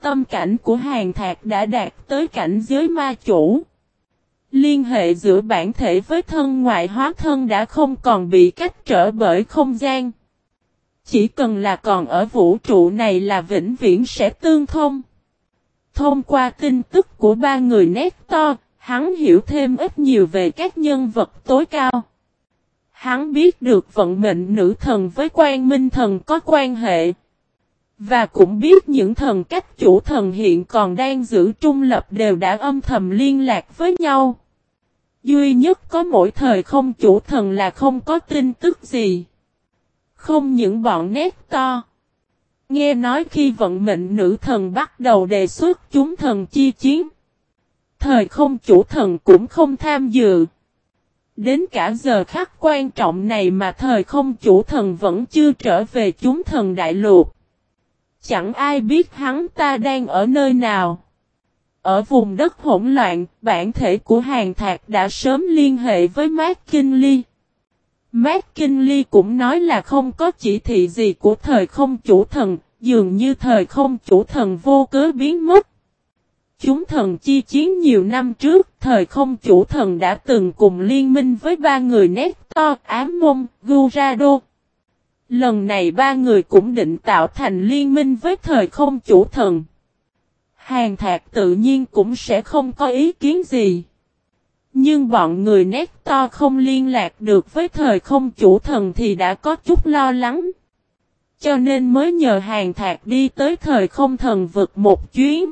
tâm cảnh của Hàn Thạc đã đạt tới cảnh giới ma chủ. Liên hệ giữa bản thể với thân ngoại hóa thân đã không còn bị cách trở bởi không gian. Chỉ cần là còn ở vũ trụ này là vĩnh viễn sẽ tương thông. Thông qua tin tức của ba người Nestor, hắn hiểu thêm ít nhiều về các nhân vật tối cao. Hắn biết được vận mệnh nữ thần với Quang Minh thần có quan hệ. Và cũng biết những thần cách chủ thần hiện còn đang giữ trung lập đều đã âm thầm liên lạc với nhau. Duy nhất có mỗi thời không chủ thần là không có tin tức gì. Không những bọn Nestor. Nghe nói khi vận mệnh nữ thần bắt đầu đề xuất chúng thần chi chiến. Thời không chủ thần cũng không tham dự. Đến cả giờ khắc quan trọng này mà thời không chủ thần vẫn chưa trở về chúng thần đại lục. Chẳng ai biết hắn ta đang ở nơi nào. Ở vùng đất hỗn loạn, bản thể của Hàn Thạc đã sớm liên hệ với McKinley. McKinley cũng nói là không có chỉ thị gì của thời không chủ thần, dường như thời không chủ thần vô cớ biến mất. Chúng thần chi chiến nhiều năm trước, thời không chủ thần đã từng cùng liên minh với ba người Nestor, Ám Mông, Gurado. Lần này ba người cũng định tạo thành liên minh với thời không chủ thần. Hàn Thạc tự nhiên cũng sẽ không có ý kiến gì. Nhưng bọn người Nestor không liên lạc được với thời không chủ thần thì đã có chút lo lắng. Cho nên mới nhờ Hàn Thạc đi tới thời không thần vực một chuyến.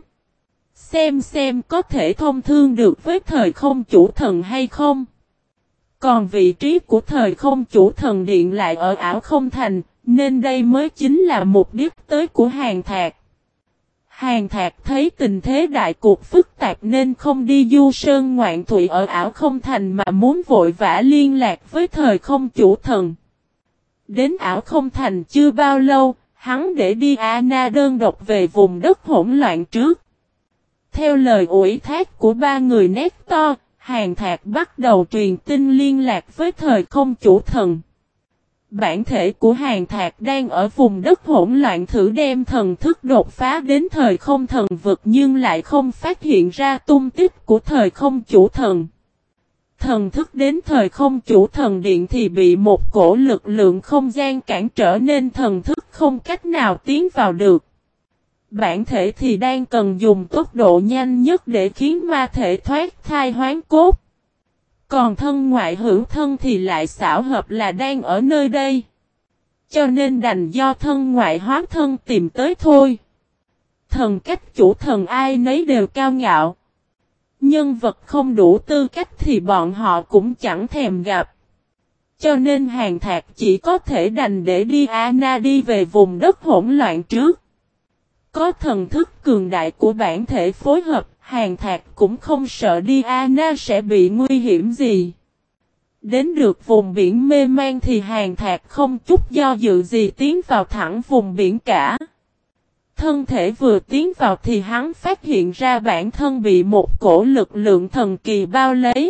Xem có thể thông thương được với thời không chủ thần hay không. Còn vị trí của thời không chủ thần điện lại ở ảo không thành, nên đây mới chính là mục đích tới của Hàn Thạc. Hàn Thạc thấy tình thế đại cuộc phức tạp nên không đi du sơn ngoạn thủy ở ảo không thành mà muốn vội vã liên lạc với thời không chủ thần. Đến ảo không thành chưa bao lâu, hắn để đi Ana đơn độc về vùng đất hỗn loạn trước. Theo lời ủy thác của ba người Nestor, Hàn Thạc bắt đầu truyền tin liên lạc với thời không chủ thần. Bản thể của Hàn Thạc đang ở vùng đất hỗn loạn thử đem thần thức đột phá đến thời không thần vực nhưng lại không phát hiện ra tung tích của thời không chủ thần. Thần thức đến thời không chủ thần điện thì bị một cổ lực lượng không gian cản trở nên thần thức không cách nào tiến vào được. Bản thể thì đang cần dùng tốc độ nhanh nhất để khiến ma thể thoát thai hoán cốt. Còn thân ngoại hữu thân thì lại xảo hợp là đang ở nơi đây. Cho nên đành do thân ngoại hóa thân tìm tới thôi. Thần cách chủ thần ai nấy đều cao ngạo. Nhân vật không đủ tư cách thì bọn họ cũng chẳng thèm gặp. Cho nên Hàn Thạc chỉ có thể đành để đi Ana đi về vùng đất hỗn loạn trước. Có thần thức cường đại của bản thể phối hợp, Hàn Thạc cũng không sợ đi Ana sẽ bị nguy hiểm gì. Đến được vùng biển mê man thì Hàn Thạc không chút do dự gì tiến vào thẳng vùng biển cả. Thân thể vừa tiến vào thì hắn phát hiện ra bản thân bị một cổ lực lượng thần kỳ bao lấy.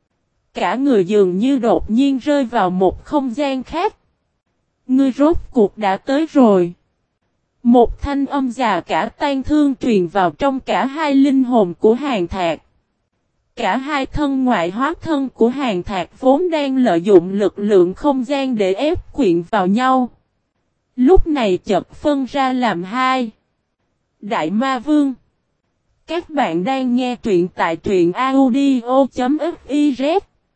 Cả người dường như đột nhiên rơi vào một không gian khác. Ngươi rốt cuộc đã tới rồi. Một thanh âm già cả tan thương truyền vào trong cả hai linh hồn của Hàn Thạc. Cả hai thân ngoại hóa thân của Hàn Thạc vốn đang lợi dụng lực lượng không gian để ép quyện vào nhau. Lúc này chợt phân ra làm hai. Đại Ma Vương. Các bạn đang nghe truyện tại truyện audio.fiz.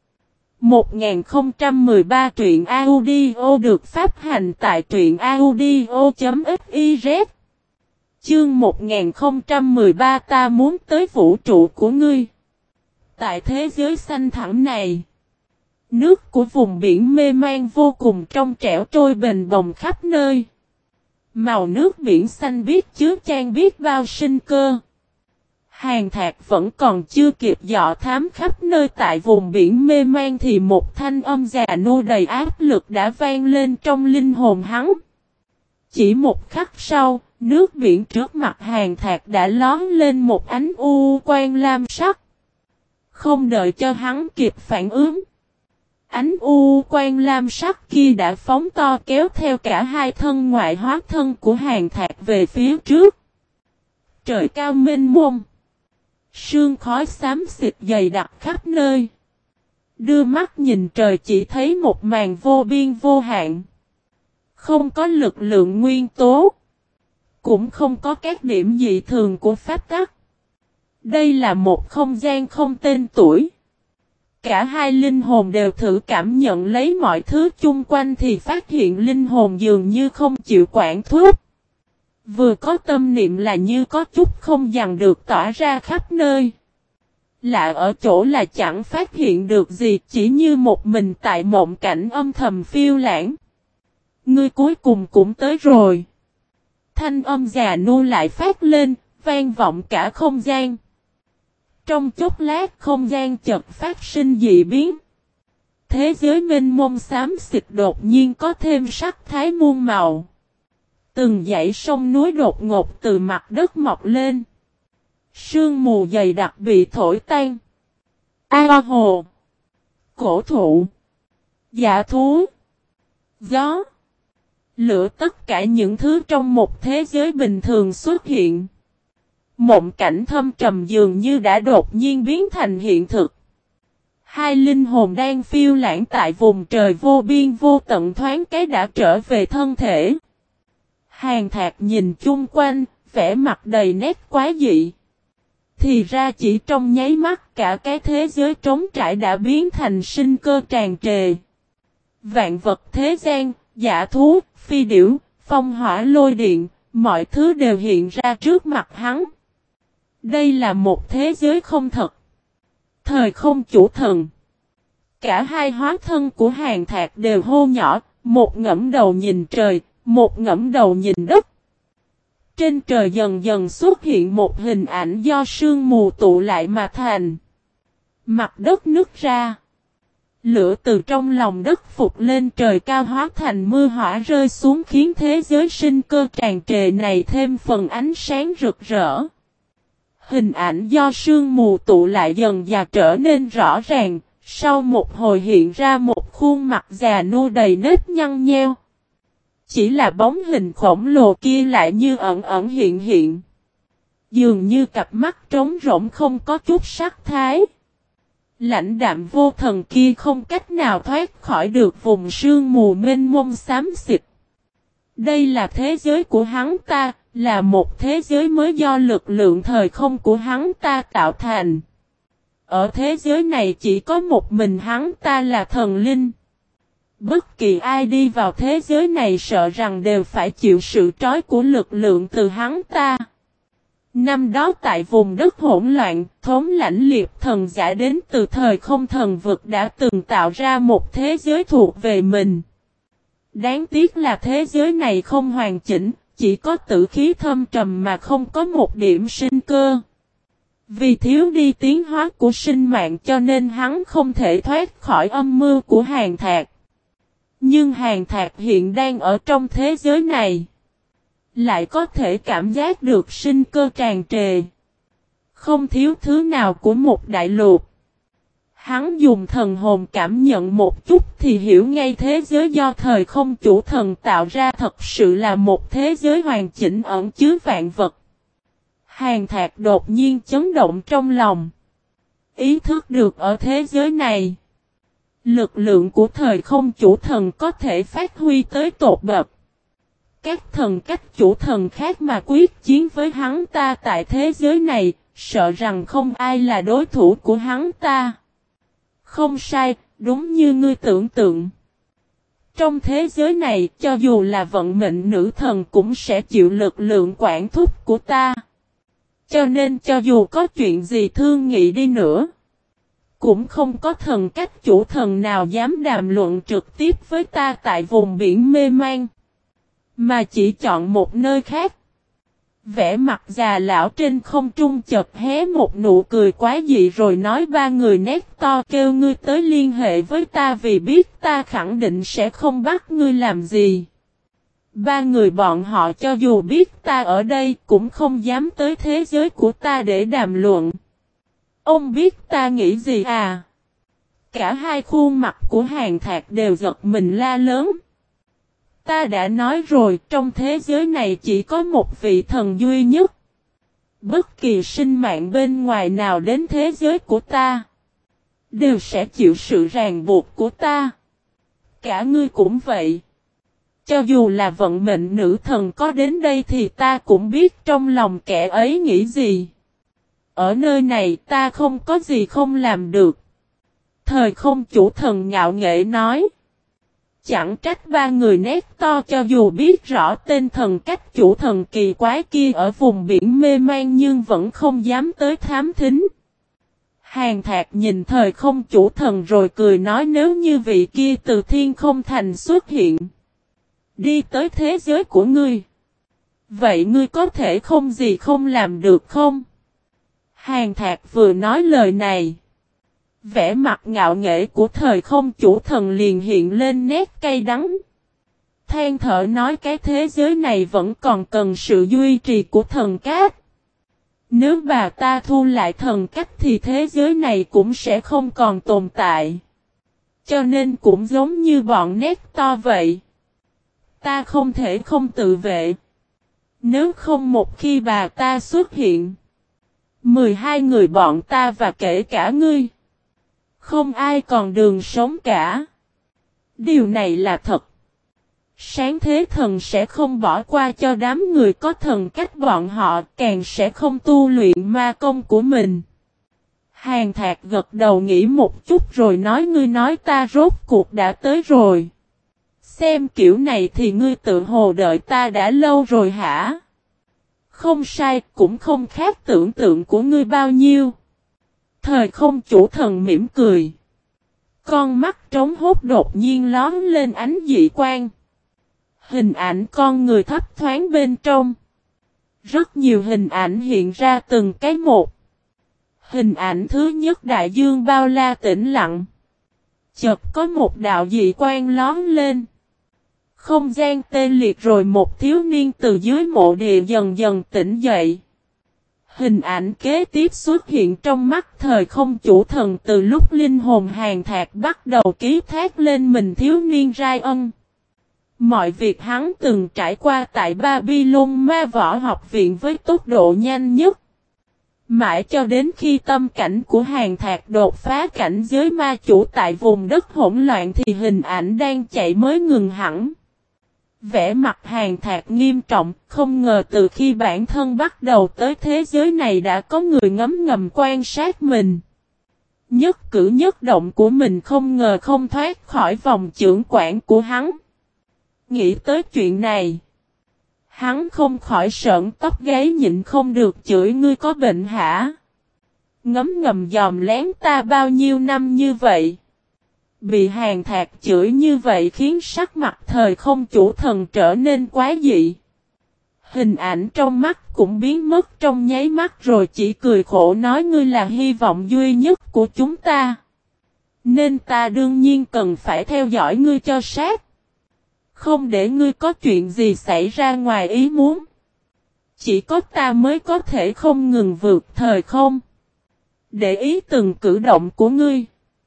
1013 truyện audio được phát hành tại truyện audio.fiz. Chương 1013 ta muốn tới vũ trụ của ngươi. Tại thế giới xanh thẳm này, nước của vùng biển mê man vô cùng trong trẻo trôi bềnh bồng khắp nơi. Màu nước biển xanh biếc chứa chan biết bao sinh cơ. Hàn Thạc vẫn còn chưa kịp dò thám khắp nơi tại vùng biển mê man thì một thanh âm già nua đầy áp lực đã vang lên trong linh hồn hắn. Chỉ một khắc sau, nước biển trước mặt Hàn Thạc đã lóm lên một ánh u quang lam sắc. Không đợi cho hắn kịp phản ứng, ánh u quang lam sắc kia đã phóng to kéo theo cả hai thân ngoại hóa thân của Hàn Thạc về phía trước. Trời cao mênh mông. Sương khói xám xịt dày đặc khắp nơi. Đưa mắt nhìn trời chỉ thấy một màn vô biên vô hạn. Không có lực lượng nguyên tố. Cũng không có các điểm dị thường của pháp tắc. Đây là một không gian không tên tuổi. Cả hai linh hồn đều thử cảm nhận lấy mọi thứ chung quanh thì phát hiện linh hồn dường như không chịu quản thúc. Vừa có tâm niệm là như có chút không dằn được tỏa ra khắp nơi. Lạ ở chỗ là chẳng phát hiện được gì, chỉ như một mình tại mộng cảnh âm thầm phiêu lãng. Ngươi cuối cùng cũng tới rồi. Thanh âm già nua lại phát lên, vang vọng cả không gian. Trong chốc lát không gian chợt phát sinh dị biến. Thế giới mênh mông xám xịt đột nhiên có thêm sắc thái muôn màu. Từng dãy sông núi đột ngột từ mặt đất mọc lên. Sương mù dày đặc bị thổi tan. Ao hồ. Cổ thụ. Dạ thú. Gió. Lửa, tất cả những thứ trong một thế giới bình thường xuất hiện. Mộng cảnh thâm trầm dường như đã đột nhiên biến thành hiện thực. Hai linh hồn đang phiêu lãng tại vùng trời vô biên vô tận thoáng cái đã trở về thân thể. Hàn Thạc nhìn chung quanh, vẻ mặt đầy nét quá dị. Thì ra chỉ trong nháy mắt cả cái thế giới trống trải đã biến thành sinh cơ tràn trề. Vạn vật thế gian, dạ thú, phi điểu, phong hỏa lôi điện, mọi thứ đều hiện ra trước mặt hắn. Đây là một thế giới không thật. Thời không chủ thần. Cả hai hóa thân của Hàn Thạc đều hô nhỏ, một ngẫm đầu nhìn trời, một ngẫm đầu nhìn đất. Trên trời dần dần xuất hiện một hình ảnh do sương mù tụ lại mà thành. Mặt đất nứt ra. Lửa từ trong lòng đất phục lên trời cao hóa thành mưa hỏa rơi xuống khiến thế giới sinh cơ tràn trề này thêm phần ánh sáng rực rỡ. Hình ảnh do sương mù tụ lại dần dà trở nên rõ ràng, sau một hồi hiện ra một khuôn mặt già nua đầy nếp nhăn nheo. Chỉ là bóng hình khổng lồ kia lại như ẩn ẩn hiện hiện. Dường như cặp mắt trống rỗng không có chút sắc thái. Lãnh đạm vô thần kia không cách nào thoát khỏi được vùng sương mù mênh mông xám xịt. Đây là thế giới của hắn ta, là một thế giới mới do lực lượng thời không của hắn ta tạo thành. Ở thế giới này chỉ có một mình hắn ta là thần linh. Bất kỳ ai đi vào thế giới này sợ rằng đều phải chịu sự trói của lực lượng từ hắn ta. Năm đó tại vùng đất hỗn loạn, thống lãnh liệt thần giả đến từ thời không thần vực đã từng tạo ra một thế giới thuộc về mình. Đáng tiếc là thế giới này không hoàn chỉnh, chỉ có tử khí thâm trầm mà không có một điểm sinh cơ. Vì thiếu đi tiến hóa của sinh mạng cho nên hắn không thể thoát khỏi âm mưu của Hàn Thạc. Nhưng Hàn Thạc hiện đang ở trong thế giới này. Lại có thể cảm giác được sinh cơ tràn trề. Không thiếu thứ nào của một đại lục. Hắn dùng thần hồn cảm nhận một chút thì hiểu ngay thế giới do thời không chủ thần tạo ra thật sự là một thế giới hoàn chỉnh ẩn chứa vạn vật. Hàn Thạc đột nhiên chấn động trong lòng. Ý thức được ở thế giới này. Lực lượng của thời không chủ thần có thể phát huy tới tột bậc. Các thần cách chủ thần khác mà quyết chiến với hắn ta tại thế giới này, sợ rằng không ai là đối thủ của hắn ta. Không sai, đúng như ngươi tưởng tượng. Trong thế giới này, cho dù là vận mệnh nữ thần cũng sẽ chịu lực lượng quản thúc của ta. Cho nên cho dù có chuyện gì thương nghị đi nữa, cũng không có thần cách chủ thần nào dám đàm luận trực tiếp với ta tại vùng biển mê man. Mà chỉ chọn một nơi khác. Vẻ mặt già lão trên không trung chợt hé một nụ cười quá dị rồi nói ba người nét to kêu ngươi tới liên hệ với ta vì biết ta khẳng định sẽ không bắt ngươi làm gì. Ba người bọn họ cho dù biết ta ở đây cũng không dám tới thế giới của ta để đàm luận. Ông biết ta nghĩ gì à? Cả hai khuôn mặt của Hàn Thạc đều giật mình la lớn. Ta đã nói rồi, trong thế giới này chỉ có một vị thần duy nhất. Bất kỳ sinh mạng bên ngoài nào đến thế giới của ta, đều sẽ chịu sự ràng buộc của ta. Cả ngươi cũng vậy. Cho dù là vận mệnh nữ thần có đến đây thì ta cũng biết trong lòng kẻ ấy nghĩ gì. Ở nơi này ta không có gì không làm được. Thời không chủ thần ngạo nghễ nói. Chẳng trách ba người nét to cho dù biết rõ tên thần cách chủ thần kỳ quái kia ở vùng biển mê man nhưng vẫn không dám tới thám thính. Hàn Thạc nhìn thời không chủ thần rồi cười nói nếu như vị kia từ thiên không thành xuất hiện. Đi tới thế giới của ngươi. Vậy ngươi có thể không gì không làm được không? Hàn Thạc vừa nói lời này. Vẻ mặt ngạo nghễ của thời không chủ thần liền hiện lên nét cay đắng. Than thở nói cái thế giới này vẫn còn cần sự duy trì của thần cách. Nếu bà ta thu lại thần cách thì thế giới này cũng sẽ không còn tồn tại. Cho nên cũng giống như bọn nét to vậy. Ta không thể không tự vệ. Nếu không một khi bà ta xuất hiện. 12 người bọn ta và kể cả ngươi. Không ai còn đường sống cả. Điều này là thật. Sáng thế thần sẽ không bỏ qua cho đám người có thần cách bọn họ, càng sẽ không tu luyện ma công của mình. Hàn Thạc gật đầu nghĩ một chút rồi nói ngươi nói ta rốt cuộc đã tới rồi. Xem kiểu này thì ngươi tự hồ đợi ta đã lâu rồi hả? Không sai, cũng không khác tưởng tượng của ngươi bao nhiêu. Thời không chủ thần mỉm cười. Con mắt trống hốt đột nhiên lóm lên ánh dị quang. Hình ảnh con người thấp thoáng bên trong. Rất nhiều hình ảnh hiện ra từng cái một. Hình ảnh thứ nhất đại dương bao la tĩnh lặng. Chợt có một đạo dị quang lóm lên. Không gian tê liệt rồi một thiếu niên từ dưới mộ địa dần dần tỉnh dậy. Hình ảnh kế tiếp xuất hiện trong mắt thời không chủ thần từ lúc linh hồn Hàn Thạc bắt đầu ký thác lên mình thiếu niên Rai Ân. Mọi việc hắn từng trải qua tại Babylon Ma Võ Học Viện với tốc độ nhanh nhất. Mãi cho đến khi tâm cảnh của Hàn Thạc đột phá cảnh giới ma chủ tại vùng đất hỗn loạn thì hình ảnh đang chạy mới ngừng hẳn. Vẻ mặt Hàn Thạc nghiêm trọng, không ngờ từ khi bản thân bắt đầu tới thế giới này đã có người ngấm ngầm quan sát mình. Nhất cử nhất động của mình không ngờ không thoát khỏi vòng chưởng quản của hắn. Nghĩ tới chuyện này, hắn không khỏi sởn tóc gáy nhịn không được chửi ngươi có bệnh hả? Ngấm ngầm dòm lén ta bao nhiêu năm như vậy. Bị Hàn Thạc chửi như vậy khiến sắc mặt thời không chủ thần trở nên quái dị. Hình ảnh trong mắt cũng biến mất trong nháy mắt rồi chỉ cười khổ nói ngươi là hy vọng duy nhất của chúng ta. Nên ta đương nhiên cần phải theo dõi ngươi cho sát. Không để ngươi có chuyện gì xảy ra ngoài ý muốn. Chỉ có ta mới có thể không ngừng vượt thời không. Để ý từng cử động của ngươi.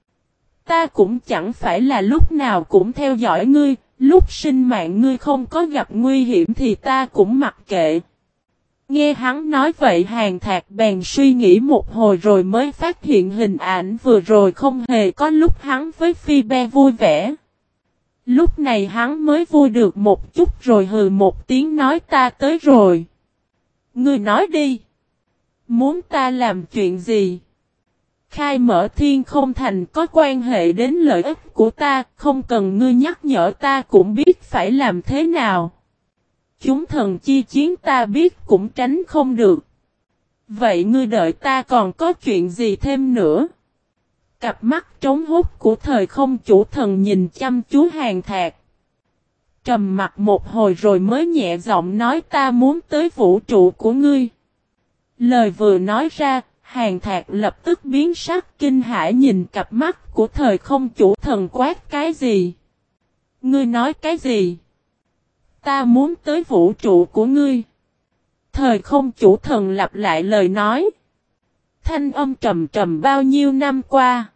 Ta cũng chẳng phải là lúc nào cũng theo dõi ngươi, lúc sinh mạng ngươi không có gặp nguy hiểm thì ta cũng mặc kệ. Nghe hắn nói vậy Hàn Thạc bèn suy nghĩ một hồi rồi mới phát hiện hình ảnh vừa rồi không hề có lúc hắn với Phi Be vui vẻ. Lúc này hắn mới vui được một chút rồi hừ một tiếng nói ta tới rồi. Ngươi nói đi. Muốn ta làm chuyện gì? Khai mở thiên không thành có quan hệ đến lợi ích của ta, không cần ngươi nhắc nhở ta cũng biết phải làm thế nào. Chúng thần chi chiến ta biết cũng tránh không được. Vậy ngươi đợi ta còn có chuyện gì thêm nữa? Cặp mắt trống hút của thời không chủ thần nhìn chăm chú Hàn Thạc. Trầm mặt một hồi rồi mới nhẹ giọng nói ta muốn tới vũ trụ của ngươi. Lời vừa nói ra, Hàn Thạc lập tức biến sắc kinh hãi nhìn cặp mắt của thời không chủ thần quát cái gì? Ngươi nói cái gì? Ta muốn tới vũ trụ của ngươi. Thời không chủ thần lặp lại lời nói. Thanh âm trầm trầm bao nhiêu năm qua.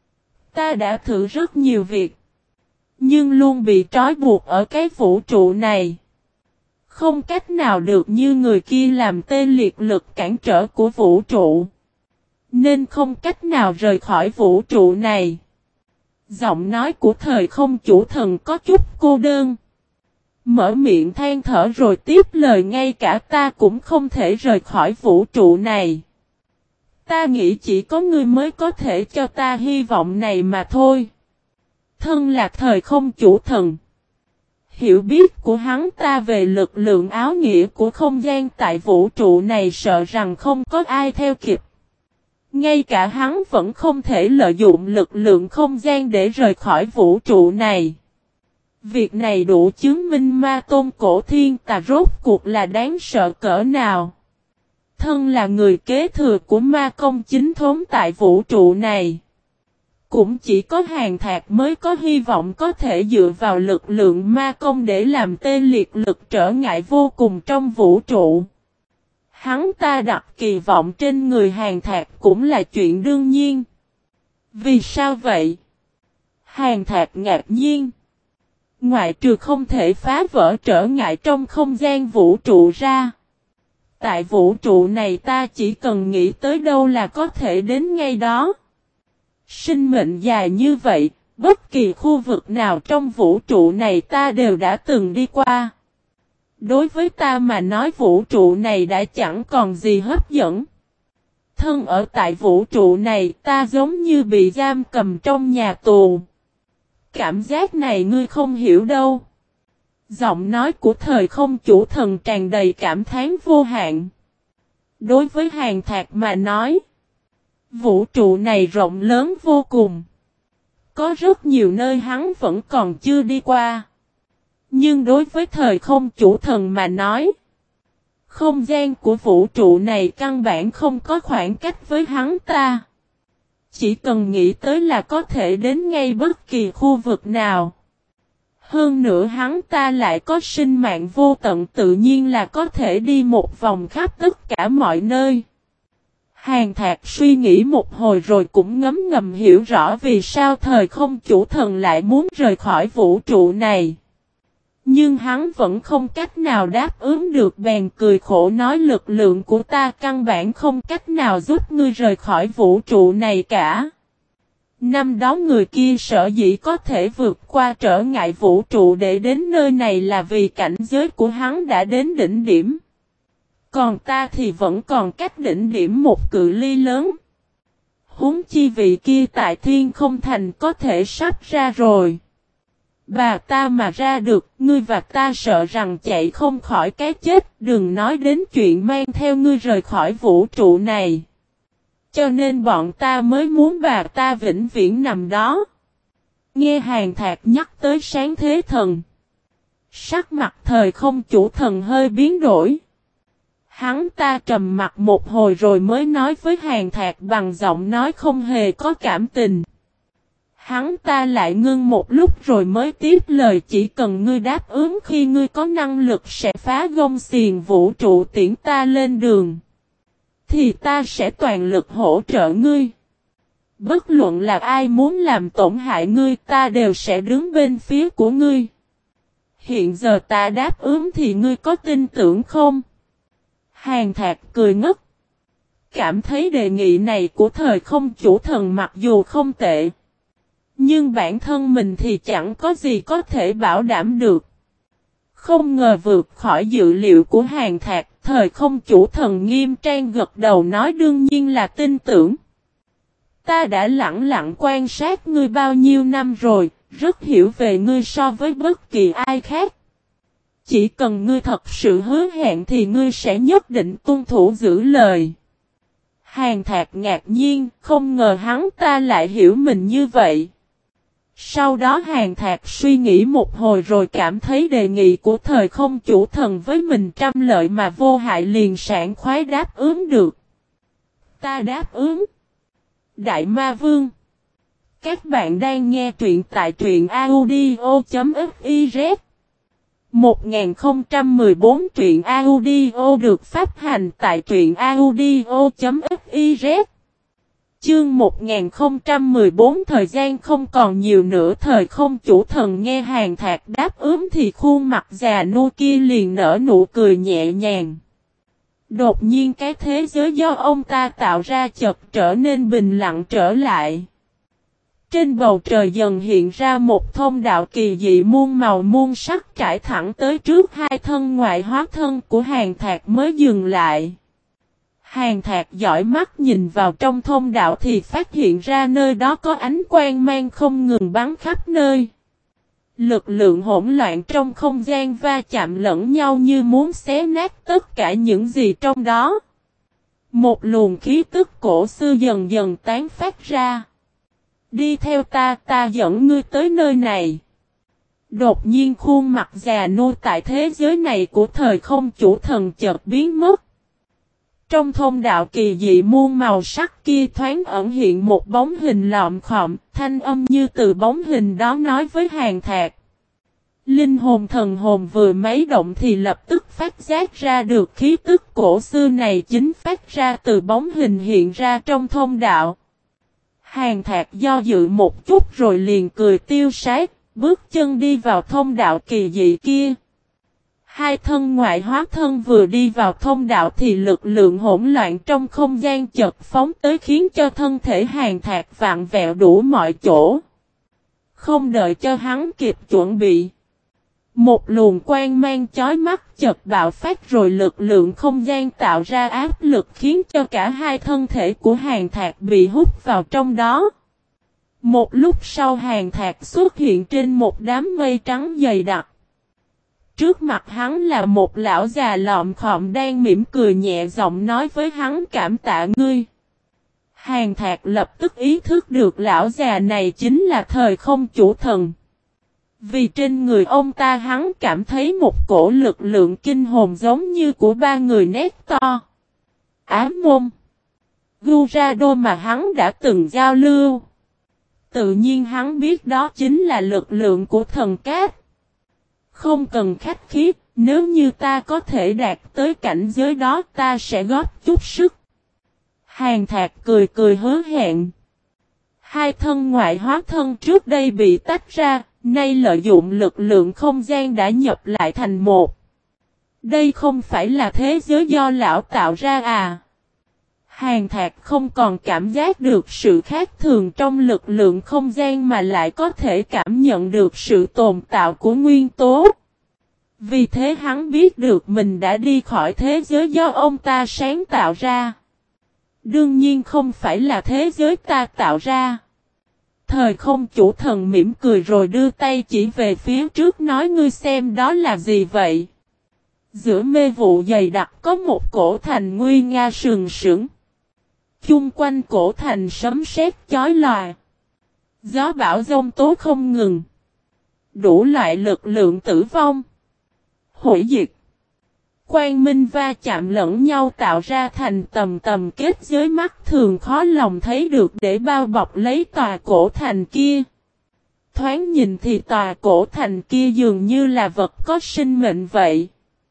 Ta đã thử rất nhiều việc. Nhưng luôn bị trói buộc ở cái vũ trụ này. Không cách nào được như người kia làm tê liệt lực cản trở của vũ trụ. Nên không cách nào rời khỏi vũ trụ này. Giọng nói của thời không chủ thần có chút cô đơn. Mở miệng than thở rồi tiếp lời, ngay cả ta cũng không thể rời khỏi vũ trụ này. Ta nghĩ chỉ có ngươi mới có thể cho ta hy vọng này mà thôi. Thân là thời không chủ thần. Hiểu biết của hắn ta về lực lượng áo nghĩa của không gian tại vũ trụ này sợ rằng không có ai theo kịp. Ngay cả hắn vẫn không thể lợi dụng lực lượng không gian để rời khỏi vũ trụ này. Việc này đủ chứng minh ma tôn cổ thiên tà rốt cuộc là đáng sợ cỡ nào. Thân là người kế thừa của ma công chính thống tại vũ trụ này. Cũng chỉ có Hàn Thạc mới có hy vọng có thể dựa vào lực lượng ma công để làm tê liệt lực trở ngại vô cùng trong vũ trụ. Hắn ta đặt kỳ vọng trên người Hàn Thạc cũng là chuyện đương nhiên. Vì sao vậy? Hàn Thạc ngạc nhiên. Ngoại trừ không thể phá vỡ trở ngại trong không gian vũ trụ ra. Tại vũ trụ này ta chỉ cần nghĩ tới đâu là có thể đến ngay đó. Sinh mệnh dài như vậy, bất kỳ khu vực nào trong vũ trụ này ta đều đã từng đi qua. Đối với ta mà nói vũ trụ này đã chẳng còn gì hấp dẫn. Thân ở tại vũ trụ này ta giống như bị giam cầm trong nhà tù. Cảm giác này ngươi không hiểu đâu. Giọng nói của thời không chủ thần tràn đầy cảm thán vô hạn. Đối với Hàn Thạc mà nói, vũ trụ này rộng lớn vô cùng. Có rất nhiều nơi hắn vẫn còn chưa đi qua. Nhưng đối với thời không chủ thần mà nói, không gian của vũ trụ này căn bản không có khoảng cách với hắn ta. Chỉ cần nghĩ tới là có thể đến ngay bất kỳ khu vực nào. Hơn nữa hắn ta lại có sinh mạng vô tận, tự nhiên là có thể đi một vòng khắp tất cả mọi nơi. Hàn Thạc suy nghĩ một hồi rồi cũng ngấm ngầm hiểu rõ vì sao thời không chủ thần lại muốn rời khỏi vũ trụ này. Nhưng hắn vẫn không cách nào đáp ứng được, bèn cười khổ nói lực lượng của ta căn bản không cách nào giúp ngươi rời khỏi vũ trụ này cả. Năm đó người kia sở dĩ có thể vượt qua trở ngại vũ trụ để đến nơi này là vì cảnh giới của hắn đã đến đỉnh điểm. Còn ta thì vẫn còn cách đỉnh điểm một cự ly lớn. Huống chi vị kia tại Thiên Không Thành có thể sắp ra rồi. Bà ta mà ra được, ngươi và ta sợ rằng chạy không khỏi cái chết, đừng nói đến chuyện mang theo ngươi rời khỏi vũ trụ này. Cho nên bọn ta mới muốn bà ta vĩnh viễn nằm đó. Nghe Hàn Thạc nhắc tới sáng thế thần. Sắc mặt thời không chủ thần hơi biến đổi. Hắn ta trầm mặt một hồi rồi mới nói với Hàn Thạc bằng giọng nói không hề có cảm tình. Hắn ta lại ngưng một lúc rồi mới tiếp lời, chỉ cần ngươi đáp ứng khi ngươi có năng lực sẽ phá gông xiềng vũ trụ tiễn ta lên đường. Thì ta sẽ toàn lực hỗ trợ ngươi. Bất luận là ai muốn làm tổn hại ngươi ta đều sẽ đứng bên phía của ngươi. Hiện giờ ta đáp ứng thì ngươi có tin tưởng không? Hàn Thạc cười ngất. Cảm thấy đề nghị này của thời không chủ thần mặc dù không tệ. Nhưng bản thân mình thì chẳng có gì có thể bảo đảm được. Không ngờ vượt khỏi dự liệu của Hàn Thạc, thời không chủ thần nghiêm trang gật đầu nói đương nhiên là tin tưởng. Ta đã lặng lặng quan sát ngươi bao nhiêu năm rồi, rất hiểu về ngươi so với bất kỳ ai khác. Chỉ cần ngươi thật sự hứa hẹn thì ngươi sẽ nhất định tuân thủ giữ lời. Hàn Thạc ngạc nhiên, không ngờ hắn ta lại hiểu mình như vậy. Sau đó Hàn Thạc suy nghĩ một hồi rồi cảm thấy đề nghị của thời không chủ thần với mình trăm lợi mà vô hại, liền sảng khoái đáp ứng được. Ta đáp ứng. Đại Ma Vương. Các bạn đang nghe truyện tại truyện audio.fiz. 1014 truyện audio được phát hành tại truyện audio.fiz. Chương 1014 thời gian không còn nhiều nữa. Thời không chủ thần nghe Hàn Thạc đáp ứng thì khuôn mặt già nua kia liền nở nụ cười nhẹ nhàng. Đột nhiên cái thế giới do ông ta tạo ra chợt trở nên bình lặng trở lại. Trên bầu trời dần hiện ra một thông đạo kỳ dị muôn màu muôn sắc trải thẳng tới trước hai thân ngoại hóa thân của Hàn Thạc mới dừng lại. Hàn Thạc dõi mắt nhìn vào trong thông đạo thì phát hiện ra nơi đó có ánh quang mang không ngừng bắn khắp nơi. Lực lượng hỗn loạn trong không gian va chạm lẫn nhau như muốn xé nát tất cả những gì trong đó. Một luồng khí tức cổ xưa dần dần tán phát ra. Đi theo ta, ta dẫn ngươi tới nơi này. Đột nhiên khuôn mặt già nua tại thế giới này của thời không chủ thần chợt biến mất. Trong thông đạo kỳ dị muôn màu sắc kia thoáng ẩn hiện một bóng hình lọm khọm, thanh âm như từ bóng hình đó nói với Hàn Thạc. Linh hồn thần hồn vừa mấy động thì lập tức phát giác ra được khí tức cổ xưa này chính phát ra từ bóng hình hiện ra trong thông đạo. Hàn Thạc do dự một chút rồi liền cười tiêu sái, bước chân đi vào thông đạo kỳ dị kia. Hai thân ngoại hóa thân vừa đi vào thông đạo thì lực lượng hỗn loạn trong không gian chợt phóng tới khiến cho thân thể Hàn Thạc vặn vẹo đủ mọi chỗ. Không đợi cho hắn kịp chuẩn bị. Một luồng quang mang chói mắt chợt bạo phát rồi lực lượng không gian tạo ra áp lực khiến cho cả hai thân thể của Hàn Thạc bị hút vào trong đó. Một lúc sau Hàn Thạc xuất hiện trên một đám mây trắng dày đặc. Trước mặt hắn là một lão già lọm khọm đang mỉm cười nhẹ giọng nói với hắn cảm tạ ngươi. Hàn Thạc lập tức ý thức được lão già này chính là thời không chủ thần. Vì trên người ông ta hắn cảm thấy một cổ lực lượng kinh hồn giống như của ba người nét to. Ám môn. Gurado mà hắn đã từng giao lưu. Tự nhiên hắn biết đó chính là lực lượng của thần cát. Không cần khách khí, nếu như ta có thể đạt tới cảnh giới đó ta sẽ góp chút sức. Hàn Thạc cười cười hứa hẹn. Hai thân ngoại hóa thân trước đây bị tách ra, nay lợi dụng lực lượng không gian đã nhập lại thành một. Đây không phải là thế giới do lão tạo ra à? Hàn Thạc không còn cảm giác được sự khác thường trong lực lượng không gian mà lại có thể cảm nhận được sự tồn tại của nguyên tố. Vì thế hắn biết được mình đã đi khỏi thế giới do ông ta sáng tạo ra. Đương nhiên không phải là thế giới ta tạo ra. Thời không chủ thần mỉm cười rồi đưa tay chỉ về phía trước nói ngươi xem đó là gì vậy? Giữa mê vụ dày đặc có một cổ thành nguy nga sừng sững. Chung quanh cổ thành sấm sét chói lòa. Gió bão giông tố không ngừng. Đủ loại lực lượng tử vong. Hủy diệt. Quang minh va chạm lẫn nhau tạo ra thành tầm tầm kết giới mắt thường khó lòng thấy được để bao bọc lấy tòa cổ thành kia. Thoáng nhìn thì tòa cổ thành kia dường như là vật có sinh mệnh vậy.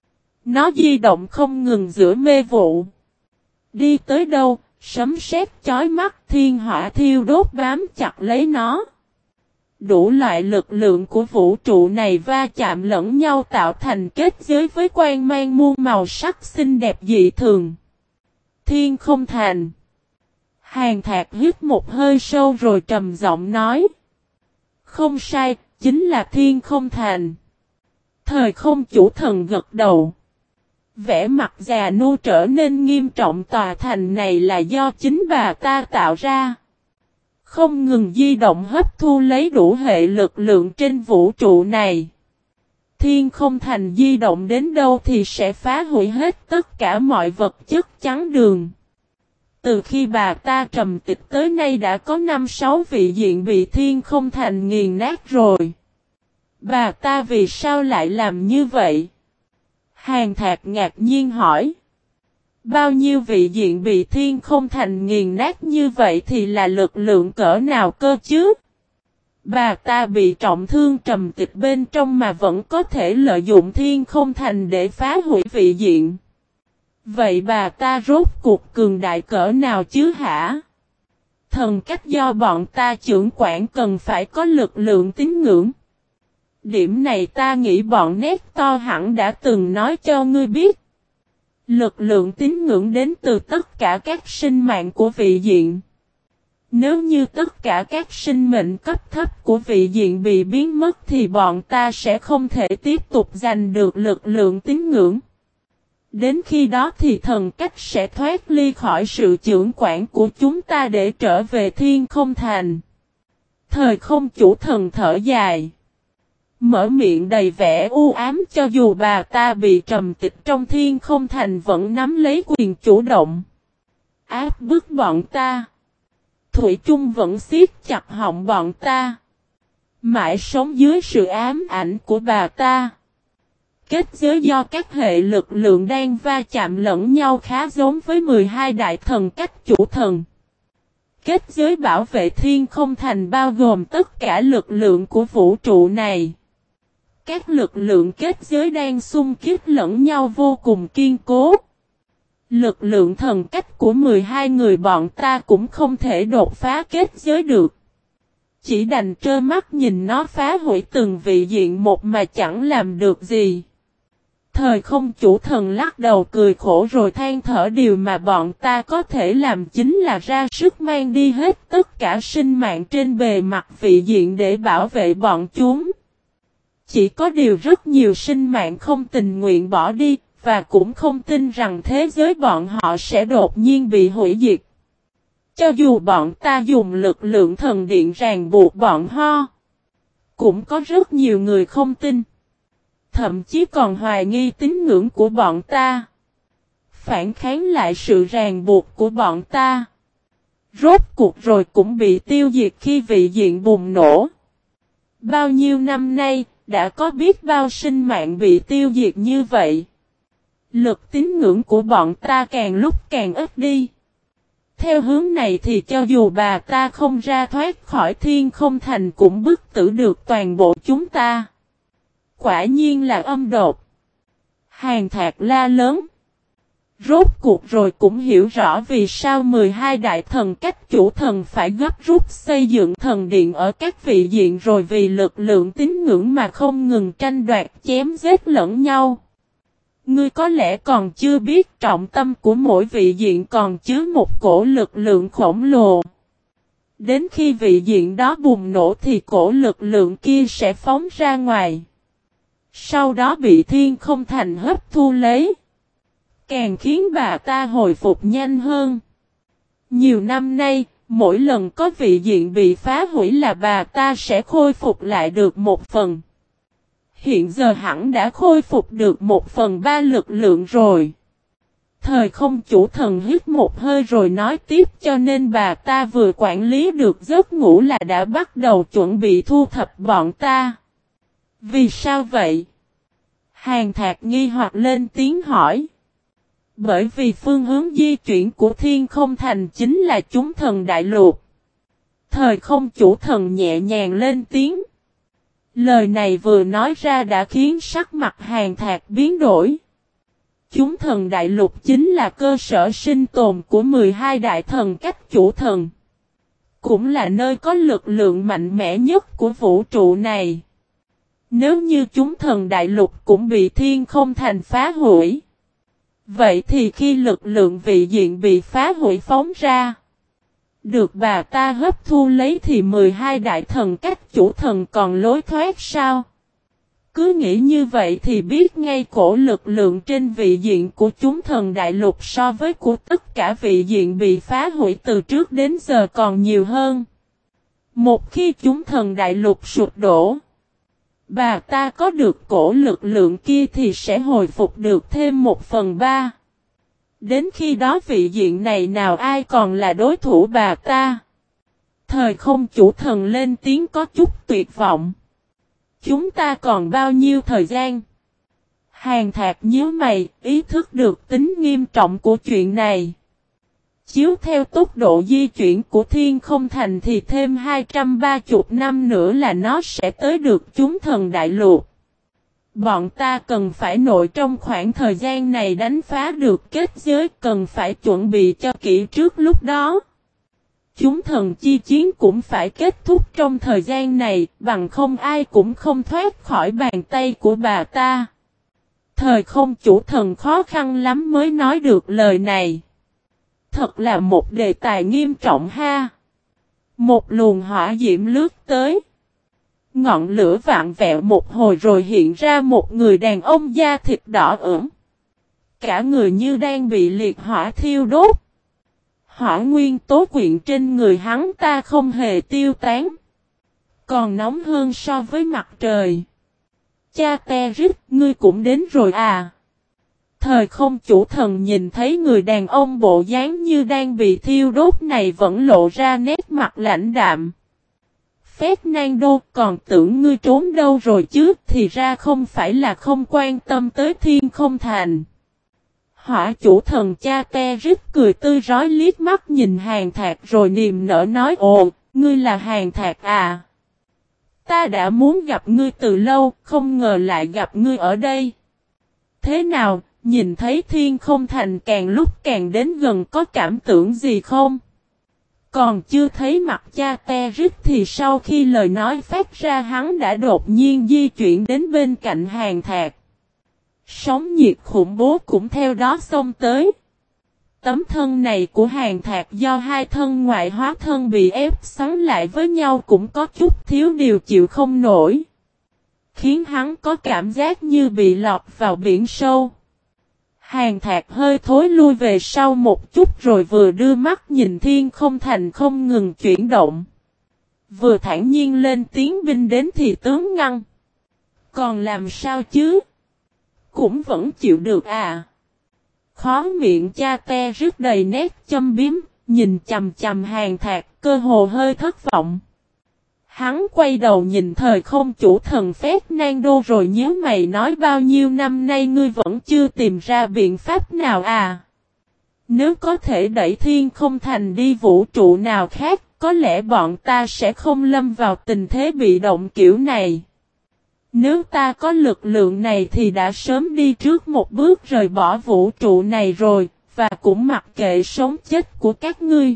Nó di động không ngừng giữa mê vụ. Đi tới đâu, sấm sét chói mắt thiên hỏa thiêu đốt bám chặt lấy nó. Đủ loại lực lượng của vũ trụ này va chạm lẫn nhau tạo thành kết giới với quang mang muôn màu sắc xinh đẹp dị thường. Thiên không thành. Hàn Thạc hít một hơi sâu rồi trầm giọng nói. Không sai, chính là thiên không thành. Thời không chủ thần gật đầu. Vẻ mặt già nua trở nên nghiêm trọng tòa thành này là do chính bà ta tạo ra. Không ngừng di động hấp thu lấy đủ hệ lực lượng trên vũ trụ này. Thiên không thành di động đến đâu thì sẽ phá hủy hết tất cả mọi vật chất chắn đường. Từ khi bà ta trầm tịch tới nay đã có 5-6 vị diện bị thiên không thành nghiền nát rồi. Bà ta vì sao lại làm như vậy? Hàn Thạc ngạc nhiên hỏi. Bao nhiêu vị diện bị thiên không thành nghiền nát như vậy thì là lực lượng cỡ nào cơ chứ? Bà ta bị trọng thương trầm tịch bên trong mà vẫn có thể lợi dụng thiên không thành để phá hủy vị diện. Vậy bà ta rốt cuộc cường đại cỡ nào chứ hả? thần cách do bọn ta trưởng quản cần phải có lực lượng tín ngưỡng. Điểm này ta nghĩ bọn Nector hẳn đã từng nói cho ngươi biết. Lực lượng tín ngưỡng đến từ tất cả các sinh mạng của vị diện. Nếu như tất cả các sinh mệnh cấp thấp của vị diện bị biến mất thì bọn ta sẽ không thể tiếp tục giành được lực lượng tín ngưỡng. Đến khi đó thì thần cách sẽ thoát ly khỏi sự trưởng quản của chúng ta để trở về thiên không thành. Thời không chủ thần thở dài. Mở miệng đầy vẻ u ám cho dù bà ta bị trầm tịch trong thiên không thành vẫn nắm lấy quyền chủ động. Áp bức bọn ta. Thủy chung vẫn siết chặt họng bọn ta. Mãi sống dưới sự ám ảnh của bà ta. Kết giới do các hệ lực lượng đang va chạm lẫn nhau khá giống với 12 đại thần cách chủ thần. Kết giới bảo vệ thiên không thành bao gồm tất cả lực lượng của vũ trụ này. Các lực lượng kết giới đang xung kích lẫn nhau vô cùng kiên cố. Lực lượng thần cách của 12 người bọn ta cũng không thể đột phá kết giới được. Chỉ đành trơ mắt nhìn nó phá hủy từng vị diện một mà chẳng làm được gì. Thời không chủ thần lắc đầu cười khổ rồi than thở điều mà bọn ta có thể làm chính là ra sức mang đi hết tất cả sinh mạng trên bề mặt vị diện để bảo vệ bọn chúng. Chỉ có điều rất nhiều sinh mạng không tình nguyện bỏ đi, và cũng không tin rằng thế giới bọn họ sẽ đột nhiên bị hủy diệt. Cho dù bọn ta dùng lực lượng thần điện ràng buộc bọn họ, cũng có rất nhiều người không tin. Thậm chí còn hoài nghi tín ngưỡng của bọn ta. Phản kháng lại sự ràng buộc của bọn ta. Rốt cuộc rồi cũng bị tiêu diệt khi vị diện bùng nổ. Bao nhiêu năm nay, đã có biết bao sinh mạng bị tiêu diệt như vậy. Lực tín ngưỡng của bọn ta càng lúc càng ít đi. Theo hướng này thì cho dù bà ta không ra thoát khỏi thiên không thành cũng bức tử được toàn bộ chúng ta. Quả nhiên là âm đột. Hàn Thạc la lớn. Rốt cuộc rồi cũng hiểu rõ vì sao 12 đại thần cách chủ thần phải gấp rút xây dựng thần điện ở các vị diện rồi vì lực lượng tín ngưỡng mà không ngừng tranh đoạt chém giết lẫn nhau. Ngươi có lẽ còn chưa biết trọng tâm của mỗi vị diện còn chứa một cổ lực lượng khổng lồ. Đến khi vị diện đó bùng nổ thì cổ lực lượng kia sẽ phóng ra ngoài. Sau đó bị thiên không thành hấp thu lấy. Càng khiến bà ta hồi phục nhanh hơn. Nhiều năm nay, mỗi lần có vị diện bị phá hủy là bà ta sẽ khôi phục lại được một phần. Hiện giờ hẳn đã khôi phục được 1/3 lực lượng rồi. Thời không chủ thần hít một hơi rồi nói tiếp cho nên bà ta vừa quản lý được giấc ngủ là đã bắt đầu chuẩn bị thu thập bọn ta. Vì sao vậy? Hàn Thạc nghi hoặc lên tiếng hỏi. Bởi vì phương hướng di chuyển của thiên không thành chính là chúng thần đại lục. Thời không chủ thần nhẹ nhàng lên tiếng. Lời này vừa nói ra đã khiến sắc mặt Hàn Thạc biến đổi. Chúng thần đại lục chính là cơ sở sinh tồn của 12 đại thần cách chủ thần. Cũng là nơi có lực lượng mạnh mẽ nhất của vũ trụ này. Nếu như chúng thần đại lục cũng bị thiên không thành phá hủy. Vậy thì khi lực lượng vị diện bị phá hủy phóng ra. Được bà ta hấp thu lấy thì 12 đại thần cách chủ thần còn lối thoát sao? Cứ nghĩ như vậy thì biết ngay cổ lực lượng trên vị diện của chúng thần đại lục so với của tất cả vị diện bị phá hủy từ trước đến giờ còn nhiều hơn. Một khi chúng thần đại lục sụp đổ, bà ta có được cổ lực lượng kia thì sẽ hồi phục được thêm 1/3. Đến khi đó vị diện này nào ai còn là đối thủ bà ta? Thời không chủ thần lên tiếng có chút tuyệt vọng. Chúng ta còn bao nhiêu thời gian? Hàn Thạc nhíu mày, ý thức được tính nghiêm trọng của chuyện này. Chiếu theo tốc độ di chuyển của thiên không thành thì thêm 230 năm nữa là nó sẽ tới được chúng thần đại lục. Bọn ta cần phải nội trong khoảng thời gian này đánh phá được kết giới, cần phải chuẩn bị cho kỹ trước lúc đó. Chúng thần chi chiến cũng phải kết thúc trong thời gian này, bằng không ai cũng không thoát khỏi bàn tay của bà ta. Thời không chủ thần khó khăn lắm mới nói được lời này. Thật là một đề tài nghiêm trọng ha. Một luồng hỏa diễm lướt tới. Ngọn lửa vạn vẹo một hồi rồi hiện ra một người đàn ông da thịt đỏ ửng. Cả người như đang bị liệt hỏa thiêu đốt. Hỏa nguyên tố quyện trên người hắn ta không hề tiêu tán. Còn nóng hơn so với mặt trời. Cha Terit, ngươi cũng đến rồi à? Thời không chủ thần nhìn thấy người đàn ông bộ dáng như đang bị thiêu đốt này vẫn lộ ra nét mặt lãnh đạm. Fernando, còn tưởng ngươi trốn đâu rồi chứ, thì ra không phải là không quan tâm tới thiên không thành. Hỏa chủ thần cha Terit cười tươi rói liếc mắt nhìn Hàn Thạc rồi niềm nở nói: ồ, ngươi là Hàn Thạc à? Ta đã muốn gặp ngươi từ lâu, không ngờ lại gặp ngươi ở đây. Thế nào, nhìn thấy thiên không thành càng lúc càng đến gần có cảm tưởng gì không? Còn chưa thấy mặt cha Terit thì sau khi lời nói phát ra hắn đã đột nhiên di chuyển đến bên cạnh Hàn Thạc. Sóng nhiệt khủng bố cũng theo đó xông tới. Tấm thân này của Hàn Thạc do hai thân ngoại hóa thân bị ép xoắn lại với nhau cũng có chút thiếu điều chịu không nổi. Khiến hắn có cảm giác như bị lọt vào biển sâu. Hàn Thạc hơi thối lui về sau một chút rồi vừa đưa mắt nhìn thiên không thành không ngừng chuyển động. Vừa thản nhiên lên tiếng: binh đến thì tướng ngăn. Còn làm sao chứ? Cũng vẫn chịu được à? Khó miệng cha Terit đầy nét châm biếm, nhìn chằm chằm Hàn Thạc, cơ hồ hơi thất vọng. Hắn quay đầu nhìn thời không chủ thần Fernando rồi nhíu mày nói: bao nhiêu năm nay ngươi vẫn chưa tìm ra biện pháp nào à? Nếu có thể đẩy thiên không thành đi vũ trụ nào khác, có lẽ bọn ta sẽ không lâm vào tình thế bị động kiểu này. Nếu ta có lực lượng này thì đã sớm đi trước một bước rời bỏ vũ trụ này rồi, và cũng mặc kệ sống chết của các ngươi.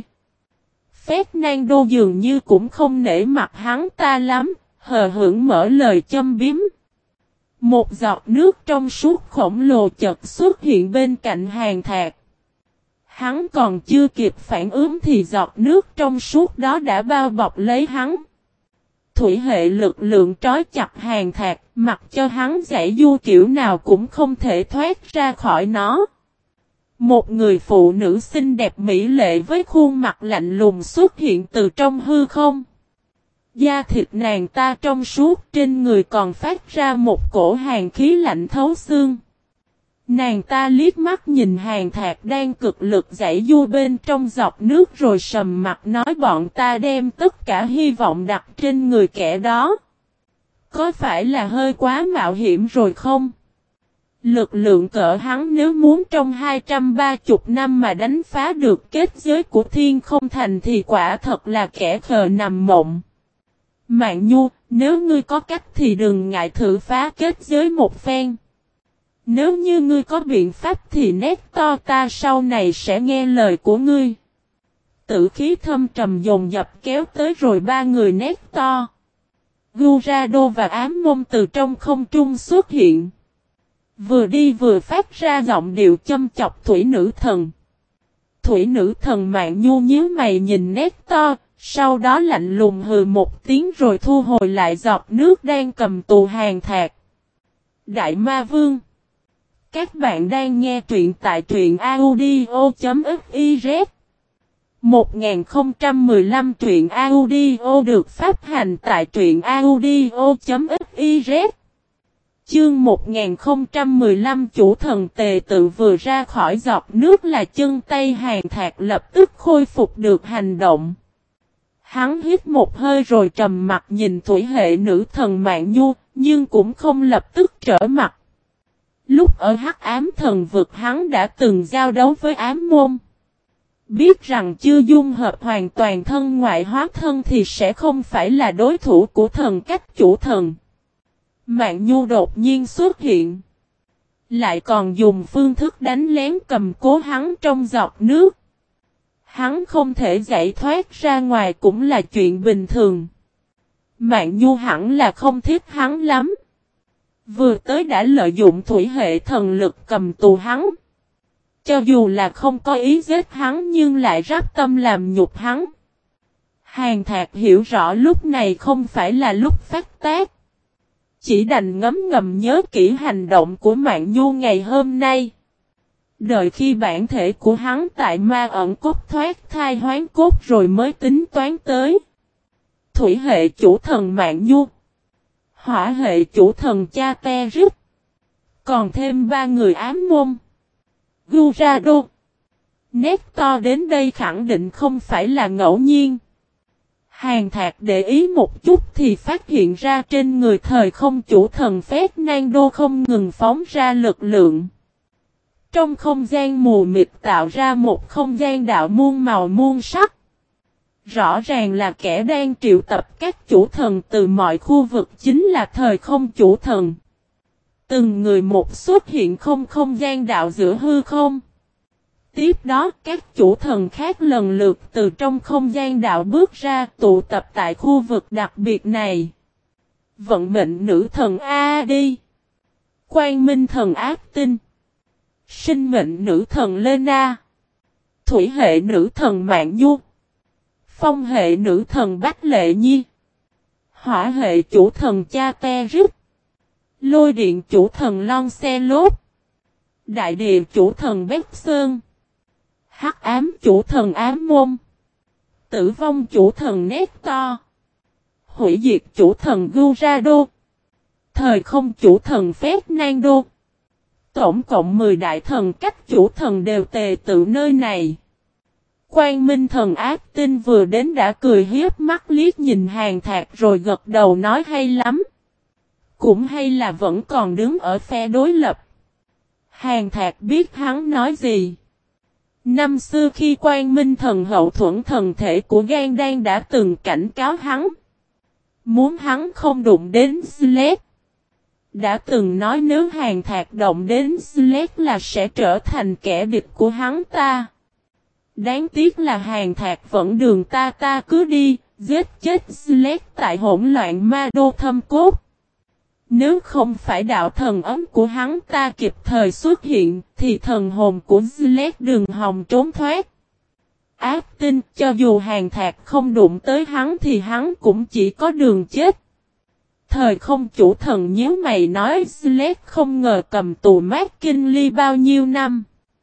Fernando dường như cũng không nể mặt hắn ta lắm, hờ hững mở lời châm biếm. Một giọt nước trong suốt khổng lồ chợt xuất hiện bên cạnh Hàn Thạc. Hắn còn chưa kịp phản ứng thì giọt nước trong suốt đó đã bao bọc lấy hắn. Thủy hệ lực lượng trói chặt Hàn Thạc, mặc cho hắn giãy giụa kiểu nào cũng không thể thoát ra khỏi nó. Một người phụ nữ xinh đẹp mỹ lệ với khuôn mặt lạnh lùng xuất hiện từ trong hư không. Da thịt nàng ta trong suốt, trên người còn phát ra một cổ hàn khí lạnh thấu xương. Nàng ta liếc mắt nhìn Hàn Thạc đang cực lực giãy giụa bên trong giọt nước rồi sầm mặt nói: bọn ta đem tất cả hy vọng đặt trên người kẻ đó. Có phải là hơi quá mạo hiểm rồi không? Lực lượng cỡ hắn nếu muốn trong 230 năm mà đánh phá được kết giới của thiên không thành thì quả thật là kẻ khờ nằm mộng. Mạn Nhu, nếu ngươi có cách thì đừng ngại thử phá kết giới một phen. Nếu như ngươi có biện pháp thì nét to ta sau này sẽ nghe lời của ngươi. Tử khí thâm trầm dồn dập kéo tới rồi ba người nét to. Gurado và ám môn từ trong không trung xuất hiện. Vừa đi vừa phát ra giọng điệu châm chọc thủy nữ thần. Thủy nữ thần Mạn Nhu nhíu mày nhìn nét to, sau đó lạnh lùng hừ một tiếng rồi thu hồi lại giọt nước đang cầm tù Hàn Thạc. Đại Ma Vương. Các bạn đang nghe truyện tại truyện audio.fiz. 1015 truyện audio được phát hành tại truyện audio.fiz. Chương 1015 chủ thần tề tự vừa ra khỏi giọt nước là chân tay Hàn Thạc lập tức khôi phục được hành động. Hắn hít một hơi rồi trầm mặt nhìn thủy hệ nữ thần Mạn Nhu, nhưng cũng không lập tức trở mặt. Lúc ở Hắc Ám Thần Vực hắn đã từng giao đấu với ám môn. Biết rằng chưa dung hợp hoàn toàn thân ngoại hóa thân thì sẽ không phải là đối thủ của thần cách chủ thần. Mạn Nhu đột nhiên xuất hiện. Lại còn dùng phương thức đánh lén cầm cố hắn trong giọt nước. Hắn không thể giải thoát ra ngoài cũng là chuyện bình thường. Mạn Nhu hẳn là không thích hắn lắm. Vừa tới đã lợi dụng thủy hệ thần lực cầm tù hắn. Cho dù là không có ý giết hắn nhưng lại rắp tâm làm nhục hắn. Hàn Thạc hiểu rõ lúc này không phải là lúc phát tác. Chỉ đành ngấm ngầm nhớ kỹ hành động của Mạn Nhu ngày hôm nay. Đợi khi bản thể của hắn tại ma ẩn cốt thoát thai hoán cốt rồi mới tính toán tới. Thủy hệ chủ thần Mạn Nhu. Hỏa hệ chủ thần Cha Te Rít. Còn thêm 3 người ám môn. Gurado. Nector đến đây khẳng định không phải là ngẫu nhiên. Hàn Thạc để ý một chút thì phát hiện ra trên người thời không chủ thần Fernando không ngừng phóng ra lực lượng. Trong không gian mù mịt tạo ra một không gian đạo muôn màu muôn sắc. Rõ ràng là kẻ đang triệu tập các chủ thần từ mọi khu vực chính là thời không chủ thần. Từng người một xuất hiện không gian đạo giữa hư không. Tiếp đó các chủ thần khác lần lượt từ trong không gian đạo bước ra tụ tập tại khu vực đặc biệt này. Vận mệnh nữ thần A-đi. Quang minh thần Ác Tinh. Sinh mệnh nữ thần Lena. Thủy hệ nữ thần Mạn Nhu. Phong hệ nữ thần Bách Lệ Nhi. Hỏa hệ chủ thần Cha Te Rít. Lôi điện chủ thần Lon Xe Lốt. Đại địa chủ thần Bách Sơn. Hắc ám chủ thần Ám Môn. Tử vong chủ thần Nector. Hủy diệt chủ thần Gurado. Thời không chủ thần Fernando. Tổng cộng 10 đại thần các chủ thần đều tề tự nơi này. Quang minh thần Ác Tinh vừa đến đã cười hiếp mắt liếc nhìn Hàn Thạc rồi gật đầu nói hay lắm. Cũng hay là vẫn còn đứng ở phe đối lập. Hàn Thạc biết hắn nói gì. Năm xưa khi Quang minh thần hậu thuẫn thần thể của Gan Đan đã từng cảnh cáo hắn. Muốn hắn không đụng đến Slade. Đã từng nói nếu Hàn Thạc động đến Slade là sẽ trở thành kẻ địch của hắn ta. Đáng tiếc là Hàn Thạc vẫn đường ta cứ đi, giết chết Slade tại hỗn loạn ma đô thâm cốt. Nếu không phải đạo thần ấm của hắn ta kịp thời xuất hiện, thì thần hồn của Slade đừng hòng trốn thoát. Ác Tinh, cho dù Hàn Thạc không đụng tới hắn thì hắn cũng chỉ có đường chết. Thời không chủ thần nhíu mày nói Slade không ngờ cầm tù McKinley bao nhiêu năm.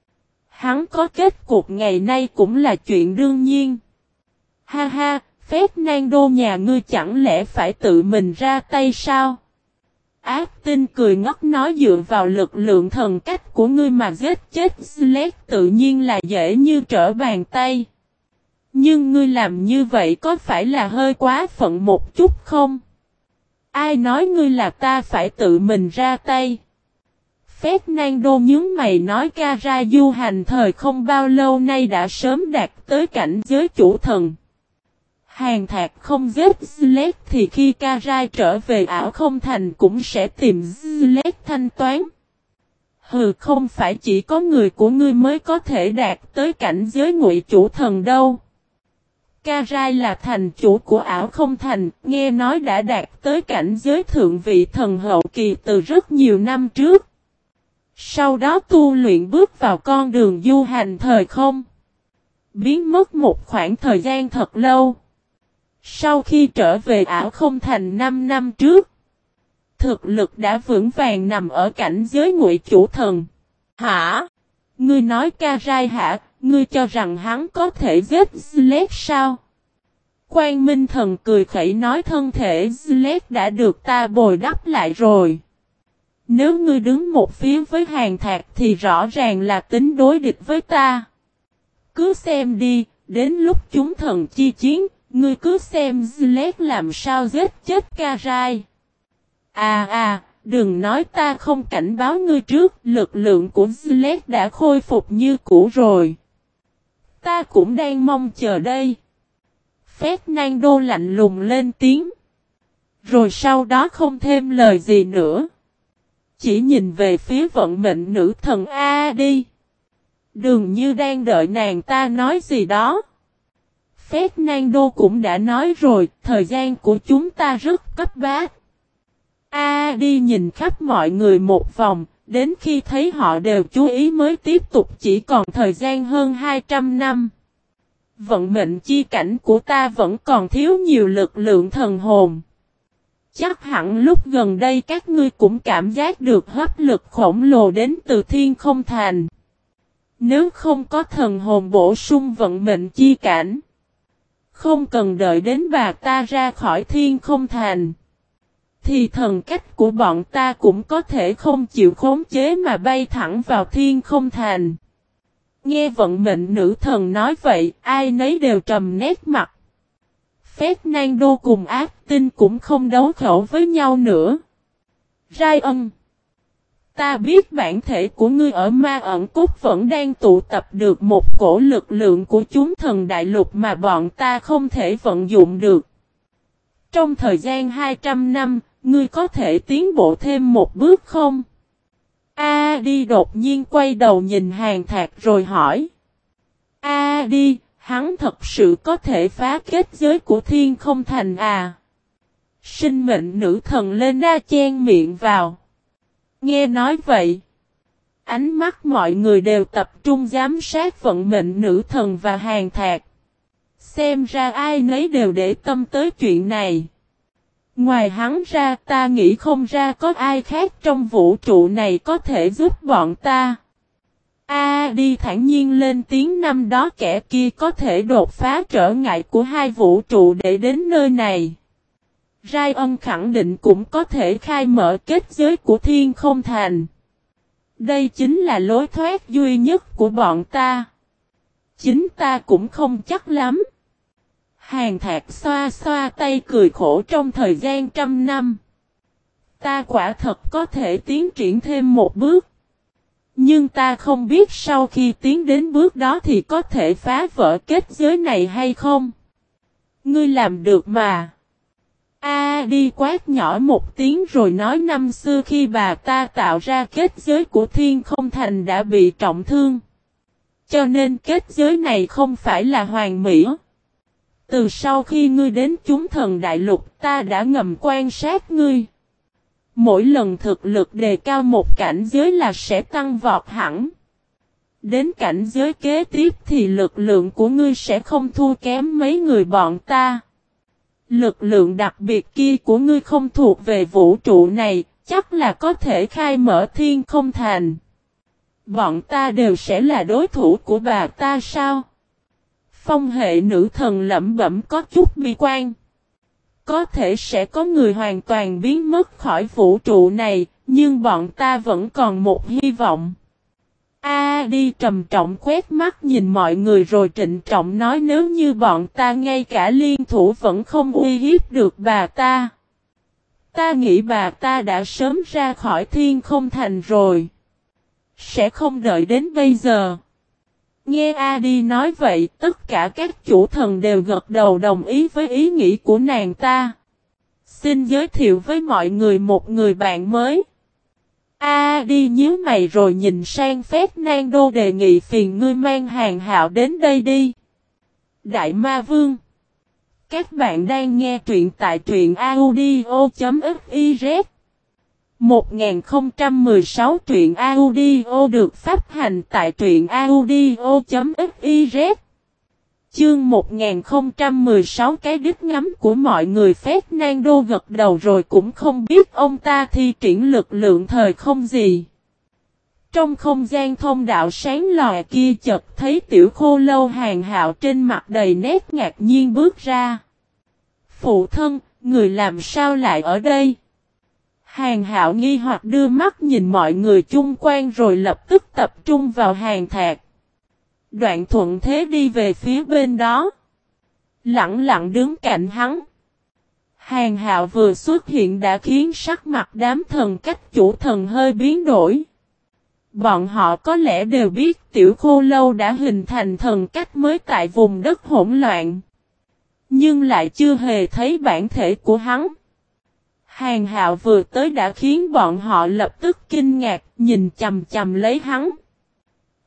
Hắn có kết cục ngày nay cũng là chuyện đương nhiên. Ha ha, Fernando nhà ngươi chẳng lẽ phải tự mình ra tay sao? Ác Tinh cười ngất nói dựa vào lực lượng thần cách của ngươi mà giết chết Slade tự nhiên là dễ như trở bàn tay. Nhưng ngươi làm như vậy có phải là hơi quá phận một chút không? Ai nói ngươi là ta phải tự mình ra tay? Fernando nhướng mày nói Kara du hành thời không bao lâu nay đã sớm đạt tới cảnh giới chủ thần. Hàn Thạc không giết Slade thì khi Kara trở về ảo không thành cũng sẽ tìm Slade thanh toán. Hừ, không phải chỉ có người của ngươi mới có thể đạt tới cảnh giới ngụy chủ thần đâu. Kara là thành chủ của ảo không thành, nghe nói đã đạt tới cảnh giới thượng vị thần hậu kỳ từ rất nhiều năm trước. Sau đó tu luyện bước vào con đường du hành thời không. Biến mất một khoảng thời gian thật lâu. Sau khi trở về ảo không thành 5 năm trước. Thực lực đã vững vàng nằm ở cảnh giới ngụy chủ thần. Hả? Ngươi nói Karai hả? Ngươi cho rằng hắn có thể giết Slade sao? Quang Minh Thần cười khẩy nói thân thể Slade đã được ta bồi đắp lại rồi. Nếu ngươi đứng một phía với Hàn Thạc thì rõ ràng là tính đối địch với ta. Cứ xem đi, đến lúc chúng thần chi chiến, ngươi cứ xem Slade làm sao giết chết Karai. Đừng nói ta không cảnh báo ngươi trước, lực lượng của Slade đã khôi phục như cũ rồi. Ta cũng đang mong chờ đây. Fernando lạnh lùng lên tiếng. Rồi sau đó không thêm lời gì nữa. Chỉ nhìn về phía vận mệnh nữ thần A đi. Dường như đang đợi nàng ta nói gì đó. Fernando cũng đã nói rồi, thời gian của chúng ta rất cấp bách. Đi nhìn khắp mọi người một vòng, đến khi thấy họ đều chú ý mới tiếp tục chỉ còn thời gian hơn 200 năm. Vận mệnh chi cảnh của ta vẫn còn thiếu nhiều lực lượng thần hồn. Chắc hẳn lúc gần đây các ngươi cũng cảm giác được hấp lực khổng lồ đến từ Thiên Không Thành. Nếu không có thần hồn bổ sung vận mệnh chi cảnh, không cần đợi đến bà ta ra khỏi Thiên Không Thành, thì thần cách của bọn ta cũng có thể không chịu khống chế mà bay thẳng vào Thiên Không Thành. Nghe vận mệnh nữ thần nói vậy, ai nấy đều trầm nét mặt. Fernando cùng ác tinh cũng không đấu khẩu với nhau nữa. Ryan, ta biết bản thể của ngươi ở ma ẩn cốt vẫn đang tụ tập được một cổ lực lượng của chúng thần đại lục mà bọn ta không thể vận dụng được. Trong thời gian 200 năm, ngươi có thể tiến bộ thêm một bước không? Đi đột nhiên quay đầu nhìn Hàn Thạc rồi hỏi. Đi, hắn thật sự có thể phá kết giới của Thiên Không Thành à? Sinh mệnh nữ thần Lena chen miệng vào. Nghe nói vậy, ánh mắt mọi người đều tập trung giám sát vận mệnh nữ thần và Hàn Thạc. Xem ra ai nấy đều để tâm tới chuyện này. Ngoài hắn ra, ta nghĩ không ra có ai khác trong vũ trụ này có thể giúp bọn ta. Đi thản nhiên lên tiếng, năm đó kẻ kia có thể đột phá trở ngại của hai vũ trụ để đến nơi này. Ryan khẳng định cũng có thể khai mở kết giới của Thiên Không Thành. Đây chính là lối thoát duy nhất của bọn ta. Chính ta cũng không chắc lắm. Hàn Thạc xoa xoa tay cười khổ, trong thời gian 100 năm. Ta quả thật có thể tiến triển thêm một bước. Nhưng ta không biết sau khi tiến đến bước đó thì có thể phá vỡ kết giới này hay không. Ngươi làm được mà. Đi quát nhỏ một tiếng rồi nói, năm xưa khi bà ta tạo ra kết giới của Thiên Không Thành đã bị trọng thương. Cho nên kết giới này không phải là hoàn mỹ. Từ sau khi ngươi đến chúng thần đại lục, ta đã ngầm quan sát ngươi. Mỗi lần thực lực đề cao một cảnh giới là sẽ tăng vọt hẳn. Đến cảnh giới kế tiếp thì lực lượng của ngươi sẽ không thua kém mấy người bọn ta. Lực lượng đặc biệt kia của ngươi không thuộc về vũ trụ này, chắc là có thể khai mở Thiên Không Thành. Bọn ta đều sẽ là đối thủ của bà ta sao? Phong hệ nữ thần lẩm bẩm có chút bi quan. Có thể sẽ có người hoàn toàn biến mất khỏi vũ trụ này, nhưng bọn ta vẫn còn một hy vọng. Đi trầm trọng quét mắt nhìn mọi người rồi trịnh trọng nói, nếu như bọn ta ngay cả liên thủ vẫn không uy hiếp được bà ta. Ta nghĩ bà ta đã sớm ra khỏi Thiên Không Thành rồi. Sẽ không đợi đến bây giờ. Nghe Adi nói vậy, tất cả các chủ thần đều gật đầu đồng ý với ý nghĩ của nàng ta. Xin giới thiệu với mọi người một người bạn mới. Adi nhíu mày rồi nhìn sang Fernando đề nghị, phiền ngươi mang Hàn Hạo đến đây đi. Đại Ma Vương. Các bạn đang nghe truyện tại truyện audio.fiz. 1016 truyện audio được phát hành tại truyện audio.fiz. Chương 1016 cái đích ngắm của mọi người. Fernando gật đầu rồi cũng không biết ông ta thi triển lực lượng thời không gì. Trong không gian thông đạo sáng lòe kia chợt thấy tiểu khô lâu Hàn Hạo trên mặt đầy nét ngạc nhiên bước ra. Phụ thân, người làm sao lại ở đây? Hàn Hạo nghi hoặc đưa mắt nhìn mọi người chung quanh rồi lập tức tập trung vào Hàn Thạc. Đoạn thuận thế đi về phía bên đó. Lặng lặng đứng cạnh hắn. Hàn Hạo vừa xuất hiện đã khiến sắc mặt đám thần cách chủ thần hơi biến đổi. Bọn họ có lẽ đều biết tiểu khô lâu đã hình thành thần cách mới tại vùng đất hỗn loạn. Nhưng lại chưa hề thấy bản thể của hắn. Hàn Hạo vừa tới đã khiến bọn họ lập tức kinh ngạc, nhìn chằm chằm lấy hắn.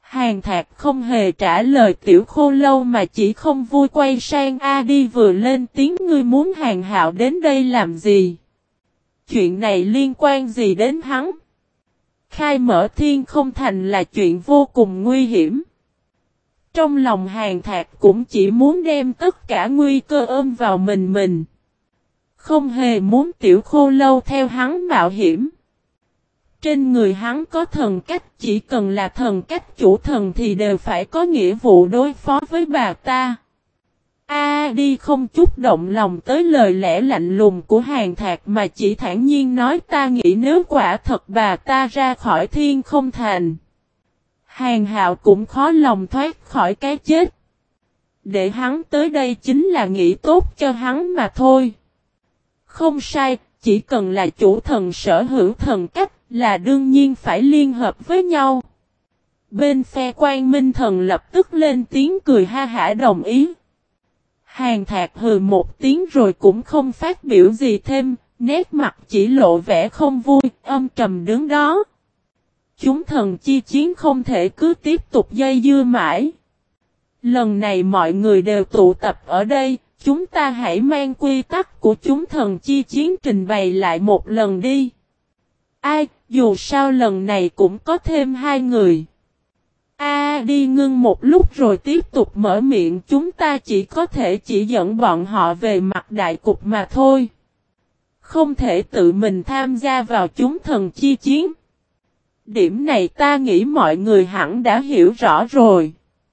Hàng Thạc không hề trả lời Tiểu Khô Lâu mà chỉ không vui quay sang A Đi vừa lên tiếng ngươi muốn Hàng Hạo đến đây làm gì? Chuyện này liên quan gì đến hắn? Khai mở Thiên Không Thành là chuyện vô cùng nguy hiểm. Trong lòng Hàng Thạc cũng chỉ muốn đem tất cả nguy cơ ôm vào mình. Không hề muốn Tiểu Khô Lâu theo hắn mạo hiểm. Trên người hắn có thần cách, chỉ cần là thần cách chủ thần thì đều phải có nghĩa vụ đối phó với bà ta. A Đi không chút động lòng tới lời lẽ lạnh lùng của Hàng Thạc mà chỉ thản nhiên nói ta nghĩ nếu quả thật bà ta ra khỏi Thiên Không Thành. Hàng Hạo cũng khó lòng thoát khỏi cái chết. Để hắn tới đây chính là nghĩ tốt cho hắn mà thôi. Không sai, chỉ cần là chủ thần sở hữu thần cách là đương nhiên phải liên hợp với nhau. Bên phe Quan Minh Thần lập tức lên tiếng cười ha hả đồng ý. Hàng Thạc hừ một tiếng rồi cũng không phát biểu gì thêm, nét mặt chỉ lộ vẻ không vui, âm trầm đứng đó. Chúng thần chi chiến không thể cứ tiếp tục dây dưa mãi. Lần này mọi người đều tụ tập ở đây, chúng ta hãy mang quy tắc của chúng thần chi chiến trình bày lại một lần đi. Ai, dù sao lần này cũng có thêm 2 người. A Đi ngưng một lúc rồi tiếp tục mở miệng chúng ta chỉ có thể chỉ dẫn bọn họ về mặt đại cục mà thôi. Không thể tự mình tham gia vào chúng thần chi chiến. Điểm này ta nghĩ mọi người hẳn đã hiểu rõ rồi.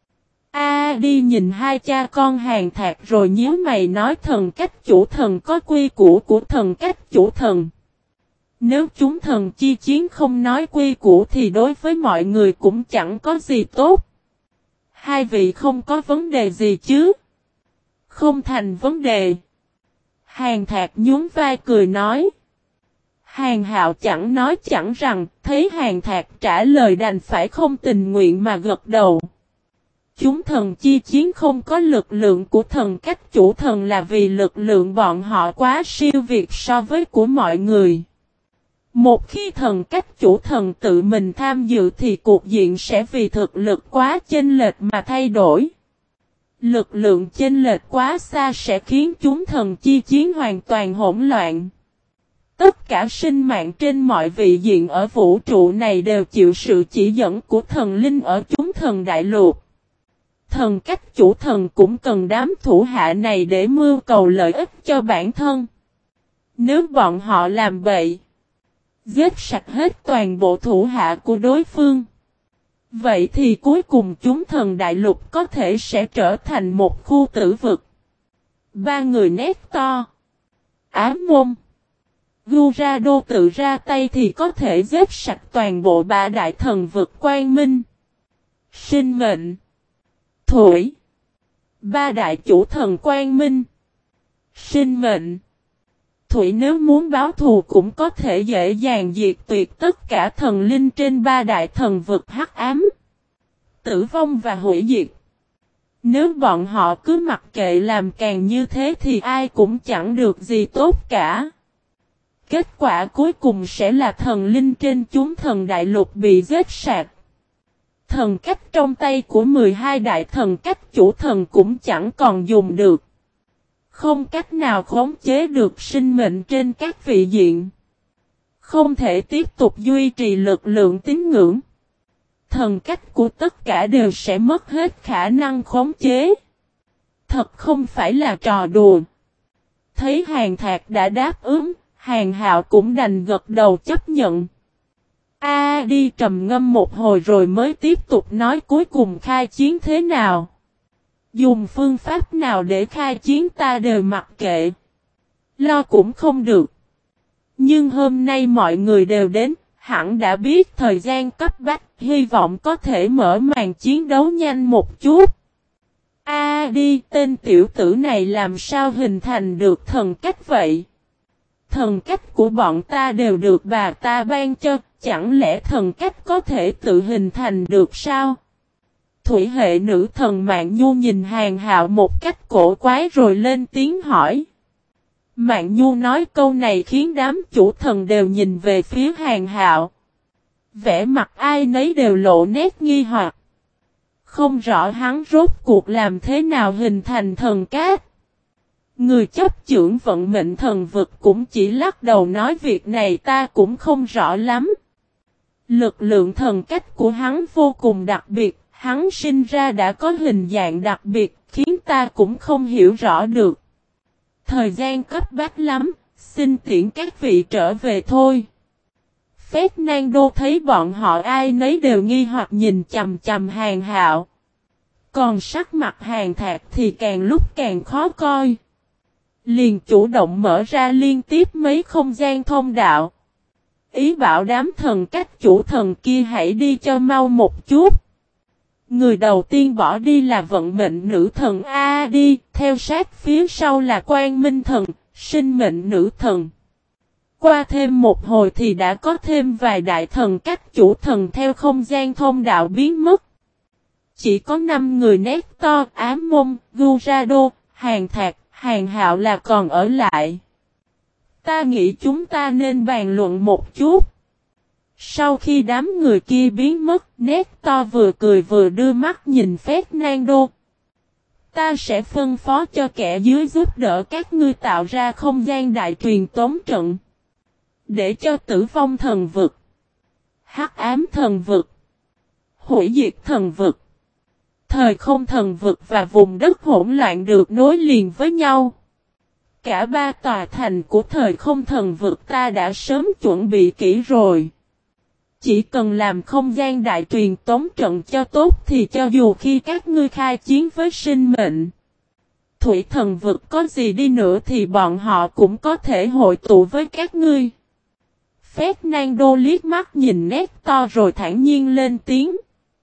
A Đi nhìn hai cha con Hàng Thạc rồi nhíu mày nói thần cách chủ thần có quy củ của thần cách chủ thần. Nếu chúng thần chi chiến không nói quy củ thì đối với mọi người cũng chẳng có gì tốt. Hai vị không có vấn đề gì chứ? Không thành vấn đề. Hàng Thạc nhún vai cười nói. Hàng Hạo chẳng nói chẳng rằng, thấy Hàng Thạc trả lời đành phải không tình nguyện mà gật đầu. Chúng thần chi chiến không có lực lượng của thần cách chủ thần là vì lực lượng bọn họ quá siêu việt so với của mọi người. Một khi thần cách chủ thần tự mình tham dự thì cuộc diện sẽ vì thực lực quá chênh lệch mà thay đổi. Lực lượng chênh lệch quá xa sẽ khiến chúng thần chi chiến hoàn toàn hỗn loạn. Tất cả sinh mạng trên mọi vị diện ở vũ trụ này đều chịu sự chỉ dẫn của thần linh ở chúng thần đại lục. Thần cách chủ thần cũng cần đám thủ hạ này để mưu cầu lợi ích cho bản thân. Nếu bọn họ làm bậy, giết sạch hết toàn bộ thủ hạ của đối phương, vậy thì cuối cùng chúng thần đại lục có thể sẽ trở thành một khu tử vực. 3 người nét to. Ám môn. Gurado tự ra tay thì có thể giết sạch toàn bộ 3 đại thần vực quang minh. Sinh mệnh. Thủy. 3 đại chủ thần quang minh. Sinh mệnh. Thủy nếu muốn báo thù cũng có thể dễ dàng diệt tuyệt tất cả thần linh trên 3 đại thần vực hắc ám. Tử vong và hủy diệt. Nếu bọn họ cứ mặc kệ làm càng như thế thì ai cũng chẳng được gì tốt cả. Kết quả cuối cùng sẽ là thần linh trên chúng thần đại lục bị giết sạch. Thần cách trong tay của 12 đại thần cách chủ thần cũng chẳng còn dùng được. Không cách nào khống chế được sinh mệnh trên các vị diện. Không thể tiếp tục duy trì lực lượng tín ngưỡng. Thần cách của tất cả đều sẽ mất hết khả năng khống chế. Thật không phải là trò đùa. Thấy Hàng Thạc đã đáp ứng, Hàng Hạo cũng đành gật đầu chấp nhận. A Đi trầm ngâm một hồi rồi mới tiếp tục nói cuối cùng khai chiến thế nào. Dùng phương pháp nào để khai chiến ta đều mặc kệ. Lo cũng không được. Nhưng hôm nay mọi người đều đến, hẳn đã biết thời gian cấp bách, hy vọng có thể mở màn chiến đấu nhanh một chút. A Đi, tên tiểu tử này làm sao hình thành được thần cách vậy? Thần cách của bọn ta đều được bà ta ban cho, chẳng lẽ thần cách có thể tự hình thành được sao? Thủy hệ nữ thần Mạn Nhu nhìn Hàng Hạo một cách cổ quái rồi lên tiếng hỏi. Mạn Nhu nói câu này khiến đám chủ thần đều nhìn về phía Hàng Hạo. Vẻ mặt ai nấy đều lộ nét nghi hoặc. Không rõ hắn rốt cuộc làm thế nào hình thành thần cát. Người chấp chưởng vận mệnh thần vực cũng chỉ lắc đầu nói việc này ta cũng không rõ lắm. Lực lượng thần cách của hắn vô cùng đặc biệt, hắn sinh ra đã có hình dạng đặc biệt, khiến ta cũng không hiểu rõ được. Thời gian cấp bách lắm, xin tiễn các vị trở về thôi. Fernando thấy bọn họ ai nấy đều nghi hoặc nhìn chằm chằm Hàn Hạo. Còn sắc mặt Hàn Thạc thì càng lúc càng khó coi. Liền chủ động mở ra liên tiếp mấy không gian thông đạo. Ý bảo đám thần cách chủ thần kia hãy đi cho mau một chút. Người đầu tiên bỏ đi là vận mệnh nữ thần A đi, theo sát phía sau là Quang Minh thần, sinh mệnh nữ thần. Qua thêm một hồi thì đã có thêm vài đại thần cách chủ thần theo không gian thông đạo biến mất. Chỉ có 5 người Nector, Ám Mông, Gurado, Hàn Thạc, Hàn Hạo là còn ở lại. Ta nghĩ chúng ta nên bàn luận một chút. Sau khi đám người kia biến mất, Nector vừa cười vừa đưa mắt nhìn Fernando. Ta sẽ phân phó cho kẻ dưới giúp đỡ các ngươi tạo ra không gian đại truyền tống trận. Để cho tử vong thần vực, hắc ám thần vực, hủy diệt thần vực, thời không thần vực và vùng đất hỗn loạn được nối liền với nhau. Cả 3 tòa thành của thời không thần vực ta đã sớm chuẩn bị kỹ rồi. Chỉ cần làm không gian đại truyền tống trận cho tốt thì cho dù khi các ngươi khai chiến với sinh mệnh, thủy thần vực có gì đi nữa thì bọn họ cũng có thể hội tụ với các ngươi. Fernando liếc mắt nhìn Nector rồi thản nhiên lên tiếng.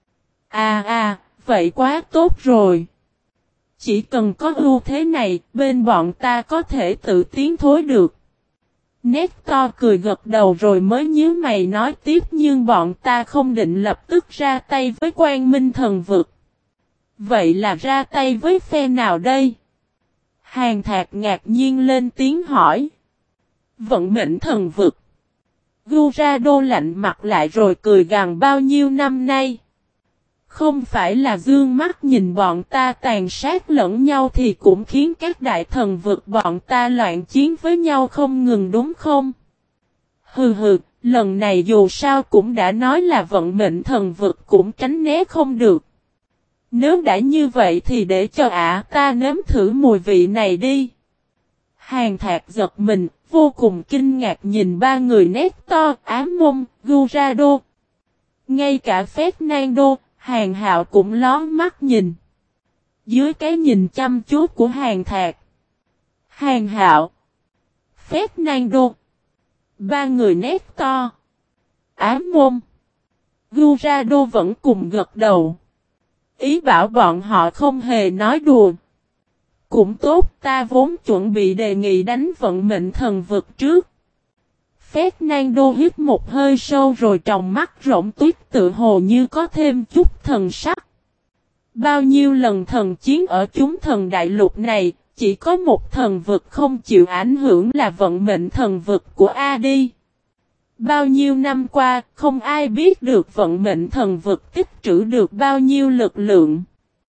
Vậy quá tốt rồi. Chỉ cần có ưu thế này, bên bọn ta có thể tự tiến thối được. Nector cười gật đầu rồi mới nhíu mày nói tiếp nhưng bọn ta không định lập tức ra tay với Quang Minh thần vực. Vậy là ra tay với phe nào đây? Hàn Thạc ngạc nhiên lên tiếng hỏi. Vận mệnh thần vực. Gurado lạnh mặt lại rồi cười gằn bao nhiêu năm nay. Không phải là dương mắt nhìn bọn ta tàn sát lẫn nhau thì cũng khiến các đại thần vực bọn ta loạn chiến với nhau không ngừng đúng không? Hừ, lần này dù sao cũng đã nói là vận mệnh thần vực cũng tránh né không được. Nếu đã như vậy thì để cho ta nếm thử mùi vị này đi. Hàn Thạc giật mình, vô cùng kinh ngạc nhìn 3 người Nector, Ám Mông, Gurado. Ngay cả Fernando, Hàn Hạo cũng lón mắt nhìn. Dưới cái nhìn chăm chú của Hàn Thạc, Hàn Hạo, Fernando, 3 người Nector, Ám Mông, Gurado vẫn cùng gật đầu. Ý bảo bọn họ không hề nói đùa. Cũng tốt, ta vốn chuẩn bị đề nghị đánh vận mệnh thần vực trước. Fernando hít một hơi sâu rồi tròng mắt rỗng tuyết tự hồ như có thêm chút thần sắc. Bao nhiêu lần thần chiến ở chúng thần đại lục này, chỉ có một thần vực không chịu ảnh hưởng là vận mệnh thần vực của Adi. Bao nhiêu năm qua, không ai biết được vận mệnh thần vực tích trữ được bao nhiêu lực lượng.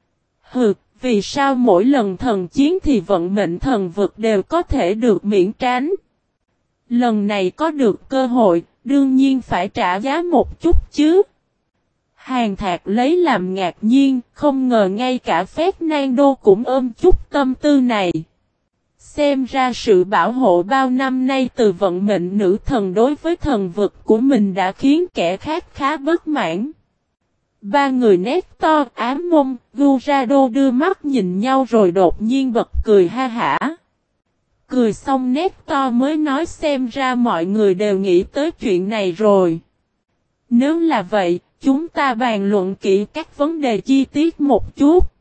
Vì sao mỗi lần thần chiến thì vận mệnh thần vực đều có thể được miễn tránh? Lần này có được cơ hội, đương nhiên phải trả giá một chút chứ. Hàn Thạc lấy làm ngạc nhiên, không ngờ ngay cả Fernando cũng ôm chút tâm tư này. Xem ra sự bảo hộ bao năm nay từ vận mệnh nữ thần đối với thần vực của mình đã khiến kẻ khác khá bất mãn. 3 người Nector, Ám Mông, Gurado đưa mắt nhìn nhau rồi đột nhiên bật cười ha hả. Cười xong Nector mới nói xem ra mọi người đều nghĩ tới chuyện này rồi. Nếu là vậy, chúng ta bàn luận kỹ các vấn đề chi tiết một chút.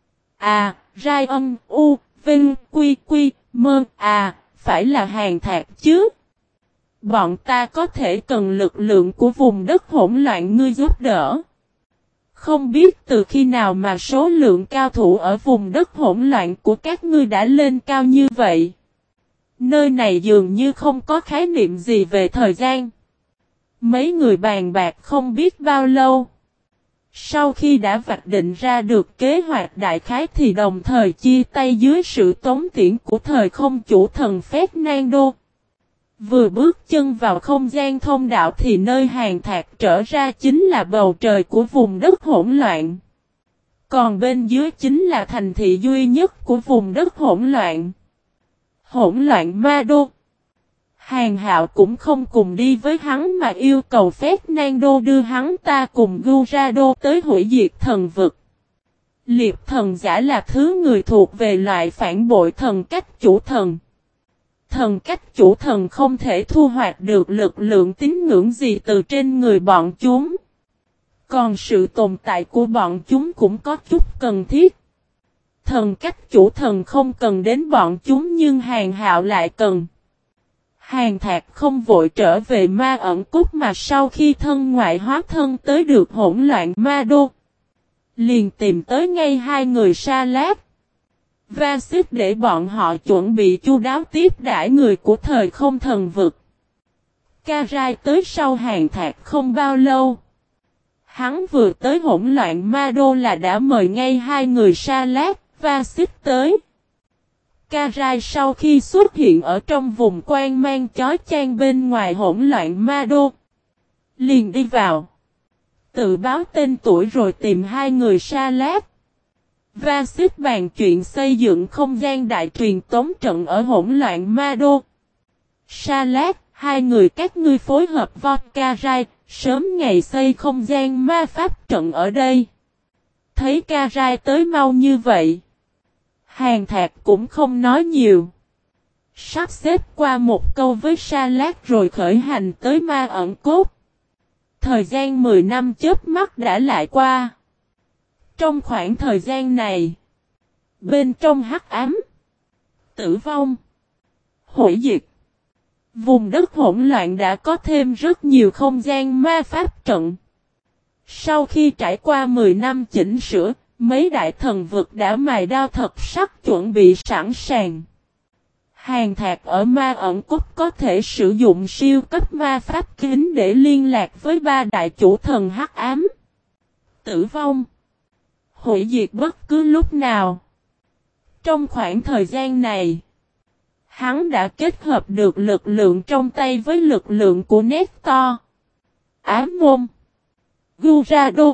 Ryan, Vinh, Quy, Mơ, phải là Hàn Thạc chứ. Bọn ta có thể cần lực lượng của vùng đất hỗn loạn ngươi giúp đỡ. Không biết từ khi nào mà số lượng cao thủ ở vùng đất hỗn loạn của các ngươi đã lên cao như vậy. Nơi này dường như không có khái niệm gì về thời gian. Mấy người bàn bạc không biết bao lâu. Sau khi đã vạch định ra được kế hoạch đại khái thì đồng thời chia tay dưới sự tống tiễn của thời không chủ thần Fernando. Vừa bước chân vào không gian thông đạo thì nơi Hàn Thạc trở ra chính là bầu trời của vùng đất hỗn loạn. Còn bên dưới chính là thành thị duy nhất của vùng đất hỗn loạn. Hỗn loạn Ma Đô. Hàn Hạo cũng không cùng đi với hắn mà yêu cầu Fernando đưa hắn ta cùng Gurado tới hủy diệt thần vực. Liệp thần giả là thứ người thuộc về loại phản bội thần cách chủ thần. Thần cách chủ thần không thể thu hoạch được lực lượng tín ngưỡng gì từ trên người bọn chúng. Còn sự tồn tại của bọn chúng cũng có chút cần thiết. Thần cách chủ thần không cần đến bọn chúng nhưng Hàn Hạo lại cần. Hàn Thạc không vội trở về ma ẩn cốt mà sau khi thân ngoại hóa thân tới được hỗn loạn Ma Đô. Liền tìm tới ngay hai người Sa Lát. Va xích để bọn họ chuẩn bị chu đáo tiếp đãi người của thời không thần vực. Karai tới sau Hàn Thạc không bao lâu. Hắn vừa tới hỗn loạn Ma Đô là đã mời ngay hai người Sa Lát, Va xích tới. Karai sau khi xuất hiện ở trong vùng quang mang chói chang bên ngoài hỗn loạn Ma Đô. Liền đi vào. Tự báo tên tuổi rồi tìm hai người Sa Lát. Va xích bàn chuyện xây dựng không gian đại truyền tống trận ở hỗn loạn Ma Đô. Sa Lát, hai người các ngươi phối hợp vodka rai, sớm ngày xây không gian ma pháp trận ở đây. Thấy Karai tới mau như vậy. Hàn Thạc cũng không nói nhiều. Sắp xếp qua một câu với Sa Lát rồi khởi hành tới ma ẩn cốt. Thời gian 10 năm chớp mắt đã lại qua. Trong khoảng thời gian này, bên trong hắc ám, tử vong, hủy diệt, vùng đất hỗn loạn đã có thêm rất nhiều không gian ma pháp trận. Sau khi trải qua 10 năm chỉnh sửa, mấy đại thần vực đã mài đao thật sắc chuẩn bị sẵn sàng. Hàn Thạc ở ma ẩn cốt có thể sử dụng siêu cấp ma pháp kính để liên lạc với ba đại chủ thần hắc ám, tử vong, hủy diệt bất cứ lúc nào. Trong khoảng thời gian này, hắn đã kết hợp được lực lượng trong tay với lực lượng của Nestor, Ám Môn, Gurado,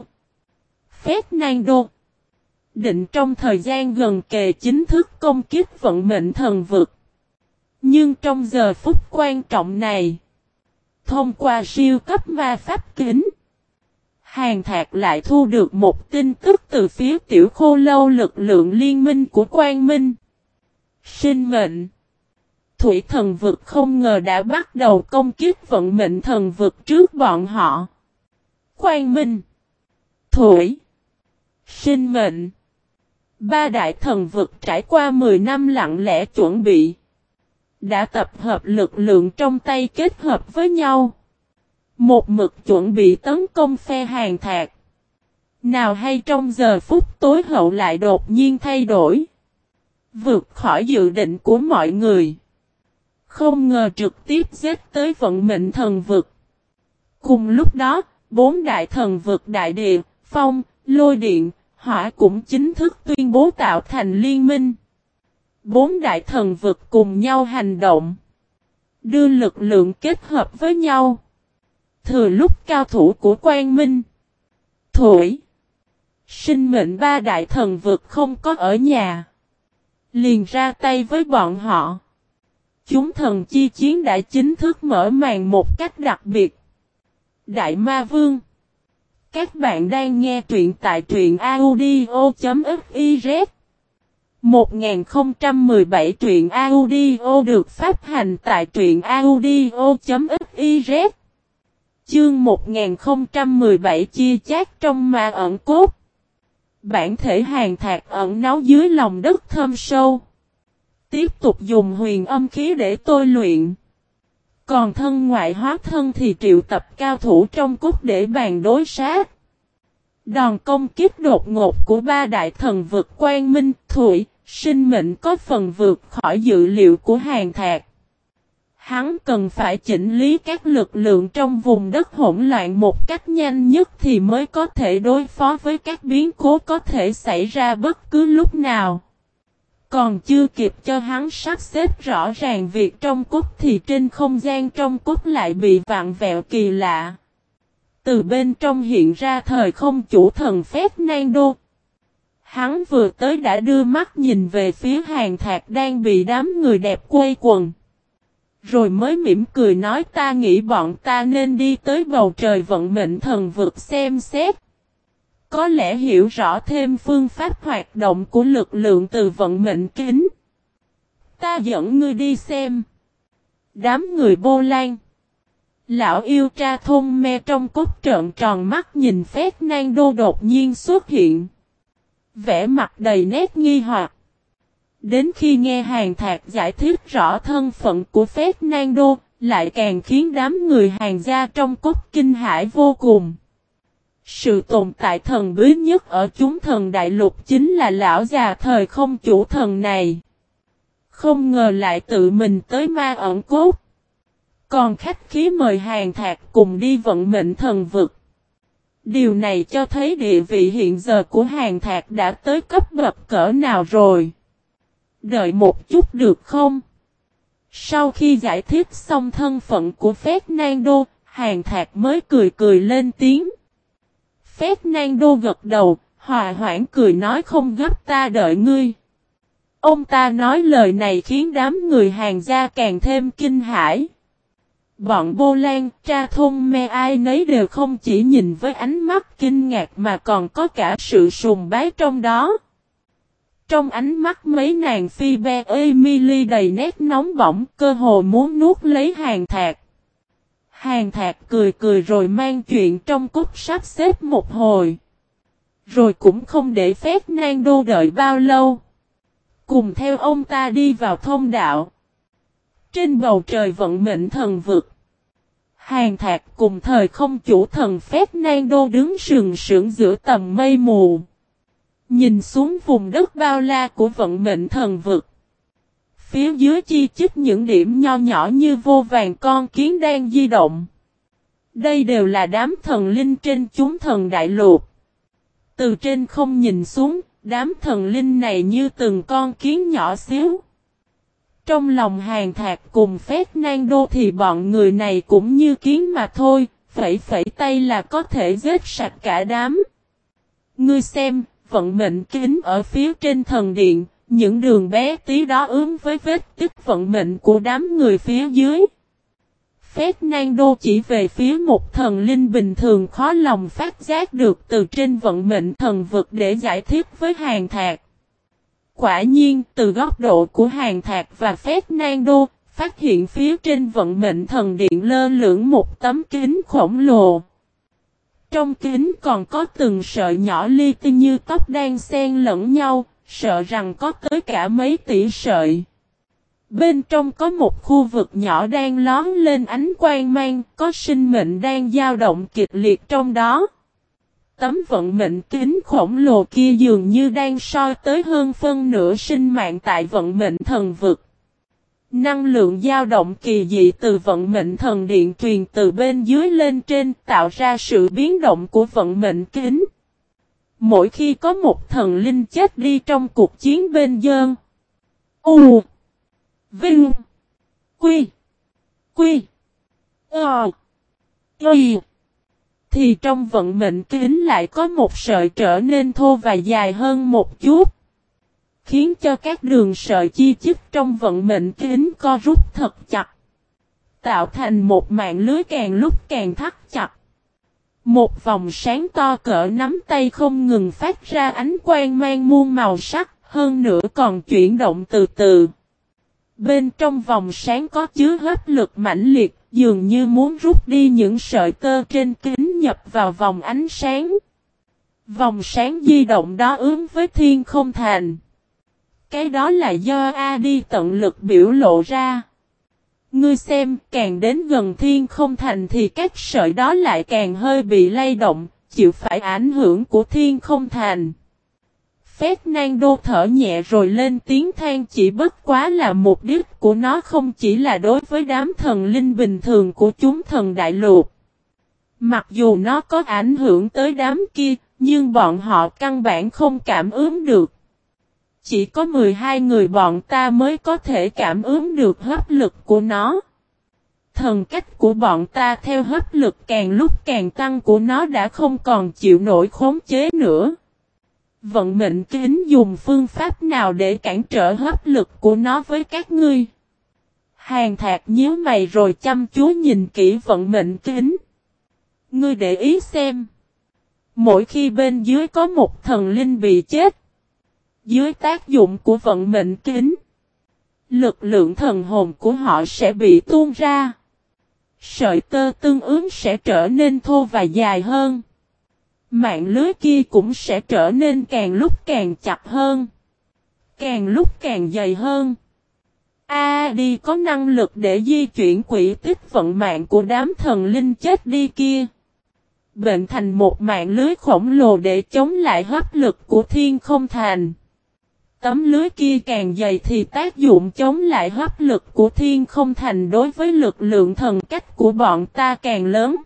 Fernando. Định trong thời gian gần kề chính thức công kích vận mệnh thần vực. Nhưng trong giờ phút quan trọng này, thông qua siêu cấp ma pháp kính, Hàn Thạc lại thu được một tin tức từ phía tiểu khô lâu lực lượng liên minh của Quang Minh. Sinh mệnh. Thủy thần vực không ngờ đã bắt đầu công kích vận mệnh thần vực trước bọn họ. Quang Minh. Thủy. Sinh mệnh. Ba đại thần vực trải qua 10 năm lặng lẽ chuẩn bị. Đã tập hợp lực lượng trong tay kết hợp với nhau. Một mực chuẩn bị tấn công phe Hàn Thạc. Nào hay trong giờ phút tối hậu lại đột nhiên thay đổi. Vượt khỏi dự định của mọi người. Không ngờ trực tiếp giết tới vận mệnh thần vực. Cùng lúc đó, bốn đại thần vực đại địa, phong, lôi điện, hỏa cũng chính thức tuyên bố tạo thành liên minh. Bốn đại thần vực cùng nhau hành động. Đưa lực lượng kết hợp với nhau. Thừa lúc cao thủ của Quang Minh, Thủy, Sinh mệnh ba đại thần vực không có ở nhà. Liền ra tay với bọn họ. Chúng thần chi chiến đã chính thức mở màn một cách đặc biệt. Đại Ma Vương. Các bạn đang nghe truyện tại truyện audio.fiz 1017 truyện audio được phát hành tại truyện audio.fiz. Chương 1017 chia chác trong ma ẩn cốt. Bản thể Hàn Thạc ẩn náu dưới lòng đất thâm sâu. Tiếp tục dùng huyền âm khí để tôi luyện. Còn thân ngoại hóa thân thì triệu tập cao thủ trong cốt để bàn đối sát. Đòn công kích đột ngột của ba đại thần vực Quang Minh, Thủy, Sinh mệnh có phần vượt khỏi dự liệu của Hàn Thạc. Hắn cần phải chỉnh lý các lực lượng trong vùng đất hỗn loạn một cách nhanh nhất thì mới có thể đối phó với các biến cố có thể xảy ra bất cứ lúc nào. Còn chưa kịp cho hắn sắp xếp rõ ràng việc trong cốt thì trên không gian trong cốt lại bị vặn vẹo kỳ lạ. Từ bên trong hiện ra thời không chủ thần Fernando. Hắn vừa tới đã đưa mắt nhìn về phía Hàn Thạc đang bị đám người đẹp quây quần. Rồi mới mỉm cười nói ta nghĩ bọn ta nên đi tới bầu trời vận mệnh thần vực xem xét. Có lẽ hiểu rõ thêm phương pháp hoạt động của lực lượng từ vận mệnh kính. Ta dẫn ngươi đi xem. Đám người Bô Lan. Lão yêu tra thôn me trong cốt trợn tròn mắt nhìn Fernando đột nhiên xuất hiện. Vẻ mặt đầy nét nghi hoặc. Đến khi nghe Hàn Thạc giải thích rõ thân phận của Fernando, lại càng khiến đám người Hàn gia trong cốt kinh hãi vô cùng. Sự tồn tại thần bí nhất ở chúng thần đại lục chính là lão già thời không chủ thần này. Không ngờ lại tự mình tới ma ẩn cốt. Còn khách khí mời Hàn Thạc cùng đi vận mệnh thần vực. Điều này cho thấy địa vị hiện giờ của Hàn Thạc đã tới cấp bậc cỡ nào rồi. Đợi một chút được không? Sau khi giải thích xong thân phận của Fernando, Hàn Thạc mới cười cười lên tiếng. Fernando gật đầu, hòa hoãn cười nói không gấp ta đợi ngươi. Ông ta nói lời này khiến đám người Hàn gia càng thêm kinh hãi. Bọn Bô Lan, tra thôn me ai nấy đều không chỉ nhìn với ánh mắt kinh ngạc mà còn có cả sự sùng bái trong đó. Trong ánh mắt mấy nàng phi be Emily đầy nét nóng bỏng cơ hồ muốn nuốt lấy Hàn Thạc. Hàn Thạc cười cười rồi mang chuyện trong cốt sắp xếp một hồi. Rồi cũng không để Fernando đợi bao lâu. Cùng theo ông ta đi vào thông đạo. Trên bầu trời vận mệnh thần vực. Hàn Thạc cùng thời không chủ thần Fernando đứng sừng sững giữa tầm mây mù. Nhìn xuống vùng đất bao la của vận mệnh thần vực. Phía dưới chi chít những điểm nho nhỏ như vô vàn con kiến đang di động. Đây đều là đám thần linh trên chúng thần đại lục. Từ trên không nhìn xuống, đám thần linh này như từng con kiến nhỏ xíu. Trong lòng Hàn Thạc cùng Fernando thì bọn người này cũng như kiến mà thôi, phẩy phẩy tay là có thể giết sạch cả đám. Ngươi xem, vận mệnh kính ở phía trên thần điện, những đường bé tí đó ướm với vết tích vận mệnh của đám người phía dưới. Fernando chỉ về phía một thần linh bình thường khó lòng phát giác được từ trên vận mệnh thần vực để giải thích với Hàn Thạc. Quả nhiên, từ góc độ của Hàn Thạc và Fernando, phát hiện phía trên vận mệnh thần điện lơ lửng một tấm kính khổng lồ. Trong kính còn có từng sợi nhỏ li ti như tóc đang xen lẫn nhau, sợ rằng có tới cả mấy tỷ sợi. Bên trong có một khu vực nhỏ đang lón lên ánh quang mang, có sinh mệnh đang dao động kịch liệt trong đó. Tấm vận mệnh kính khổng lồ kia dường như đang soi tới hơn phân nửa sinh mạng tại vận mệnh thần vực. Năng lượng dao động kỳ dị từ vận mệnh thần điện truyền từ bên dưới lên trên tạo ra sự biến động của vận mệnh kính. Mỗi khi có một thần linh chết đi trong cuộc chiến bên Dơn, U, Vinh, Quy, Quy, Y, thì trong vận mệnh kính lại có một sợi trở nên thô và dài hơn một chút. Khiến cho các đường sợi chi chít trong vận mệnh kính co rút thật chặt. Tạo thành một mạng lưới càng lúc càng thắt chặt. Một vòng sáng to cỡ nắm tay không ngừng phát ra ánh quang mang muôn màu sắc, hơn nữa còn chuyển động từ từ. Bên trong vòng sáng có chứa hấp lực mãnh liệt, dường như muốn rút đi những sợi tơ trên kính nhập vào vòng ánh sáng. Vòng sáng di động đó ướm với thiên không thành. Cái đó là do A-di tận lực biểu lộ ra. Ngươi xem, càng đến gần thiên không thành thì các sợi đó lại càng hơi bị lay động, chịu phải ảnh hưởng của thiên không thành. Fernando thở nhẹ rồi lên tiếng than chỉ bất quá là mục đích của nó không chỉ là đối với đám thần linh bình thường của chúng thần đại lục. Mặc dù nó có ảnh hưởng tới đám kia, nhưng bọn họ căn bản không cảm ứng được. Chỉ có 12 người bọn ta mới có thể cảm ứng được hấp lực của nó. Thần cách của bọn ta theo hấp lực càng lúc càng tăng của nó đã không còn chịu nổi khống chế nữa. Vận mệnh kính dùng phương pháp nào để cản trở hấp lực của nó với các ngươi? Hàn Thạc nhíu mày rồi chăm chú nhìn kỹ vận mệnh kính. Ngươi để ý xem. Mỗi khi bên dưới có một thần linh bị chết, dưới tác dụng của vận mệnh kính, lực lượng thần hồn của họ sẽ bị tuôn ra. Sợi tơ tương ứng sẽ trở nên thô và dài hơn. Mạng lưới kia cũng sẽ trở nên càng lúc càng chặt hơn. Càng lúc càng dày hơn. A.D. có năng lực để di chuyển quỹ tích vận mạng của đám thần linh chết đi kia. Bệnh thành một mạng lưới khổng lồ để chống lại hấp lực của thiên không thành. Tấm lưới kia càng dày thì tác dụng chống lại hấp lực của thiên không thành đối với lực lượng thần cách của bọn ta càng lớn.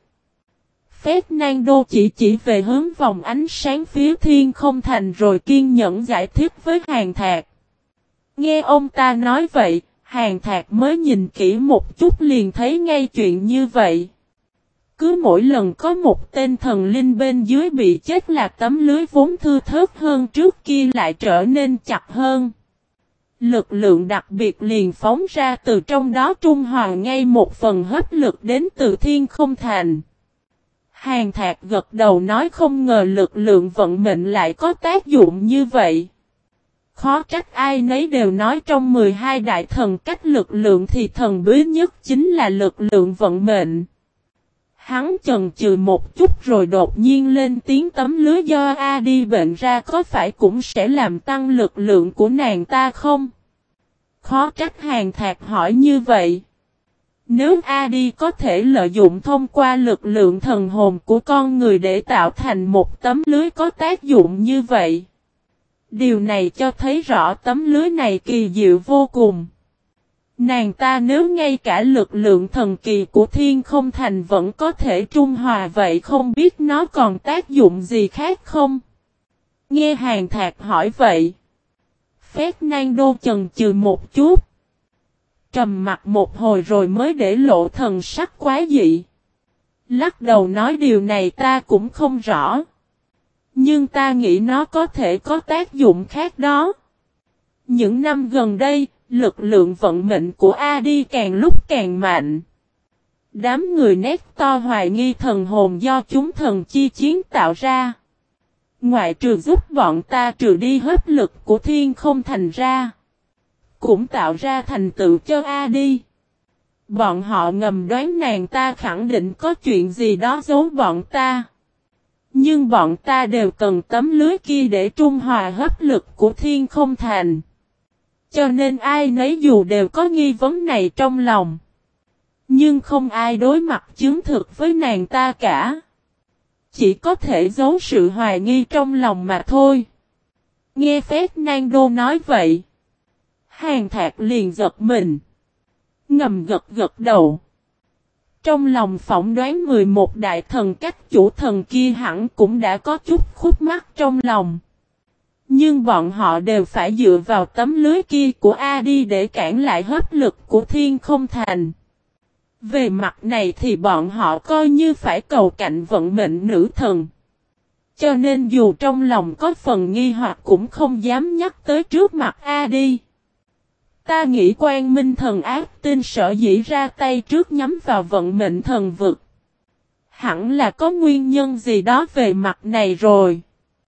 Fernando chỉ về hướng vòng ánh sáng phía thiên không thành rồi kiên nhẫn giải thích với Hàn Thạc. Nghe ông ta nói vậy, Hàn Thạc mới nhìn kỹ một chút liền thấy ngay chuyện như vậy. Cứ mỗi lần có một tên thần linh bên dưới bị chết là tấm lưới vốn thưa thớt hơn trước kia lại trở nên chặt hơn. Lực lượng đặc biệt liền phóng ra từ trong đó trung hòa ngay một phần hấp lực đến từ thiên không thành. Hàn Thạc gật đầu nói không ngờ lực lượng vận mệnh lại có tác dụng như vậy. Khó trách ai nấy đều nói trong 12 đại thần cách lực lượng thì thần bí nhất chính là lực lượng vận mệnh. Hắn chần chừ một chút rồi đột nhiên lên tiếng tấm lưới do A.D. bệnh ra có phải cũng sẽ làm tăng lực lượng của nàng ta không? Khó trách Hàn Thạc hỏi như vậy. Nếu A.D. có thể lợi dụng thông qua lực lượng thần hồn của con người để tạo thành một tấm lưới có tác dụng như vậy. Điều này cho thấy rõ tấm lưới này kỳ diệu vô cùng. Nàng ta nếu ngay cả lực lượng thần kỳ của thiên không thành vẫn có thể trung hòa vậy không biết nó còn tác dụng gì khác không? Nghe Hàn Thạc hỏi vậy. Fernando chần chừ một chút. Trầm mặt một hồi rồi mới để lộ thần sắc quái dị. Lắc đầu nói điều này ta cũng không rõ. Nhưng ta nghĩ nó có thể có tác dụng khác đó. Những năm gần đây, lực lượng vận mệnh của A.D. càng lúc càng mạnh. Đám người nét to hoài nghi thần hồn do chúng thần chi chiến tạo ra. Ngoại trừ giúp bọn ta trừ đi hấp lực của thiên không thành ra. Cũng tạo ra thành tựu cho A.D. Bọn họ ngầm đoán nàng ta khẳng định có chuyện gì đó giấu bọn ta. Nhưng bọn ta đều cần tấm lưới kia để trung hòa hấp lực của thiên không thành. Cho nên ai nấy dù đều có nghi vấn này trong lòng. Nhưng không ai đối mặt chứng thực với nàng ta cả. Chỉ có thể giấu sự hoài nghi trong lòng mà thôi. Nghe Fernando nói vậy. Hàn Thạc liền giật mình. Ngầm gật đầu. Trong lòng phỏng đoán 11 đại thần cách chủ thần kia hẳn cũng đã có chút khúc mắc trong lòng. Nhưng bọn họ đều phải dựa vào tấm lưới kia của A.D. để cản lại hấp lực của thiên không thành. Về mặt này thì bọn họ coi như phải cầu cạnh vận mệnh nữ thần. Cho nên dù trong lòng có phần nghi hoặc cũng không dám nhắc tới trước mặt A.D. Ta nghĩ Quang Minh thần ác tinh sở dĩ ra tay trước nhắm vào vận mệnh thần vực. Hẳn là có nguyên nhân gì đó về mặt này rồi.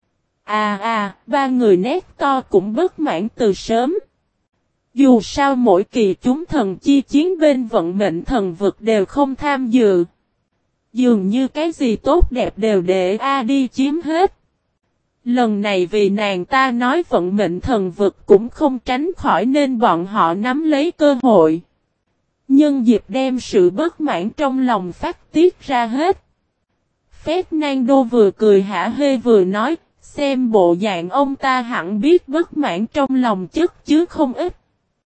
Ba người nét to cũng bất mãn từ sớm. Dù sao mỗi kỳ chúng thần chi chiến bên vận mệnh thần vực đều không tham dự. Dường như cái gì tốt đẹp đều để A.D. chiếm hết. Lần này vì nàng ta nói vận mệnh thần vực cũng không tránh khỏi nên bọn họ nắm lấy cơ hội. Nhân dịp đem sự bất mãn trong lòng phát tiết ra hết. Fernando vừa cười hả hê vừa nói, Xem bộ dạng ông ta hẳn biết bất mãn trong lòng chất chứ không ít.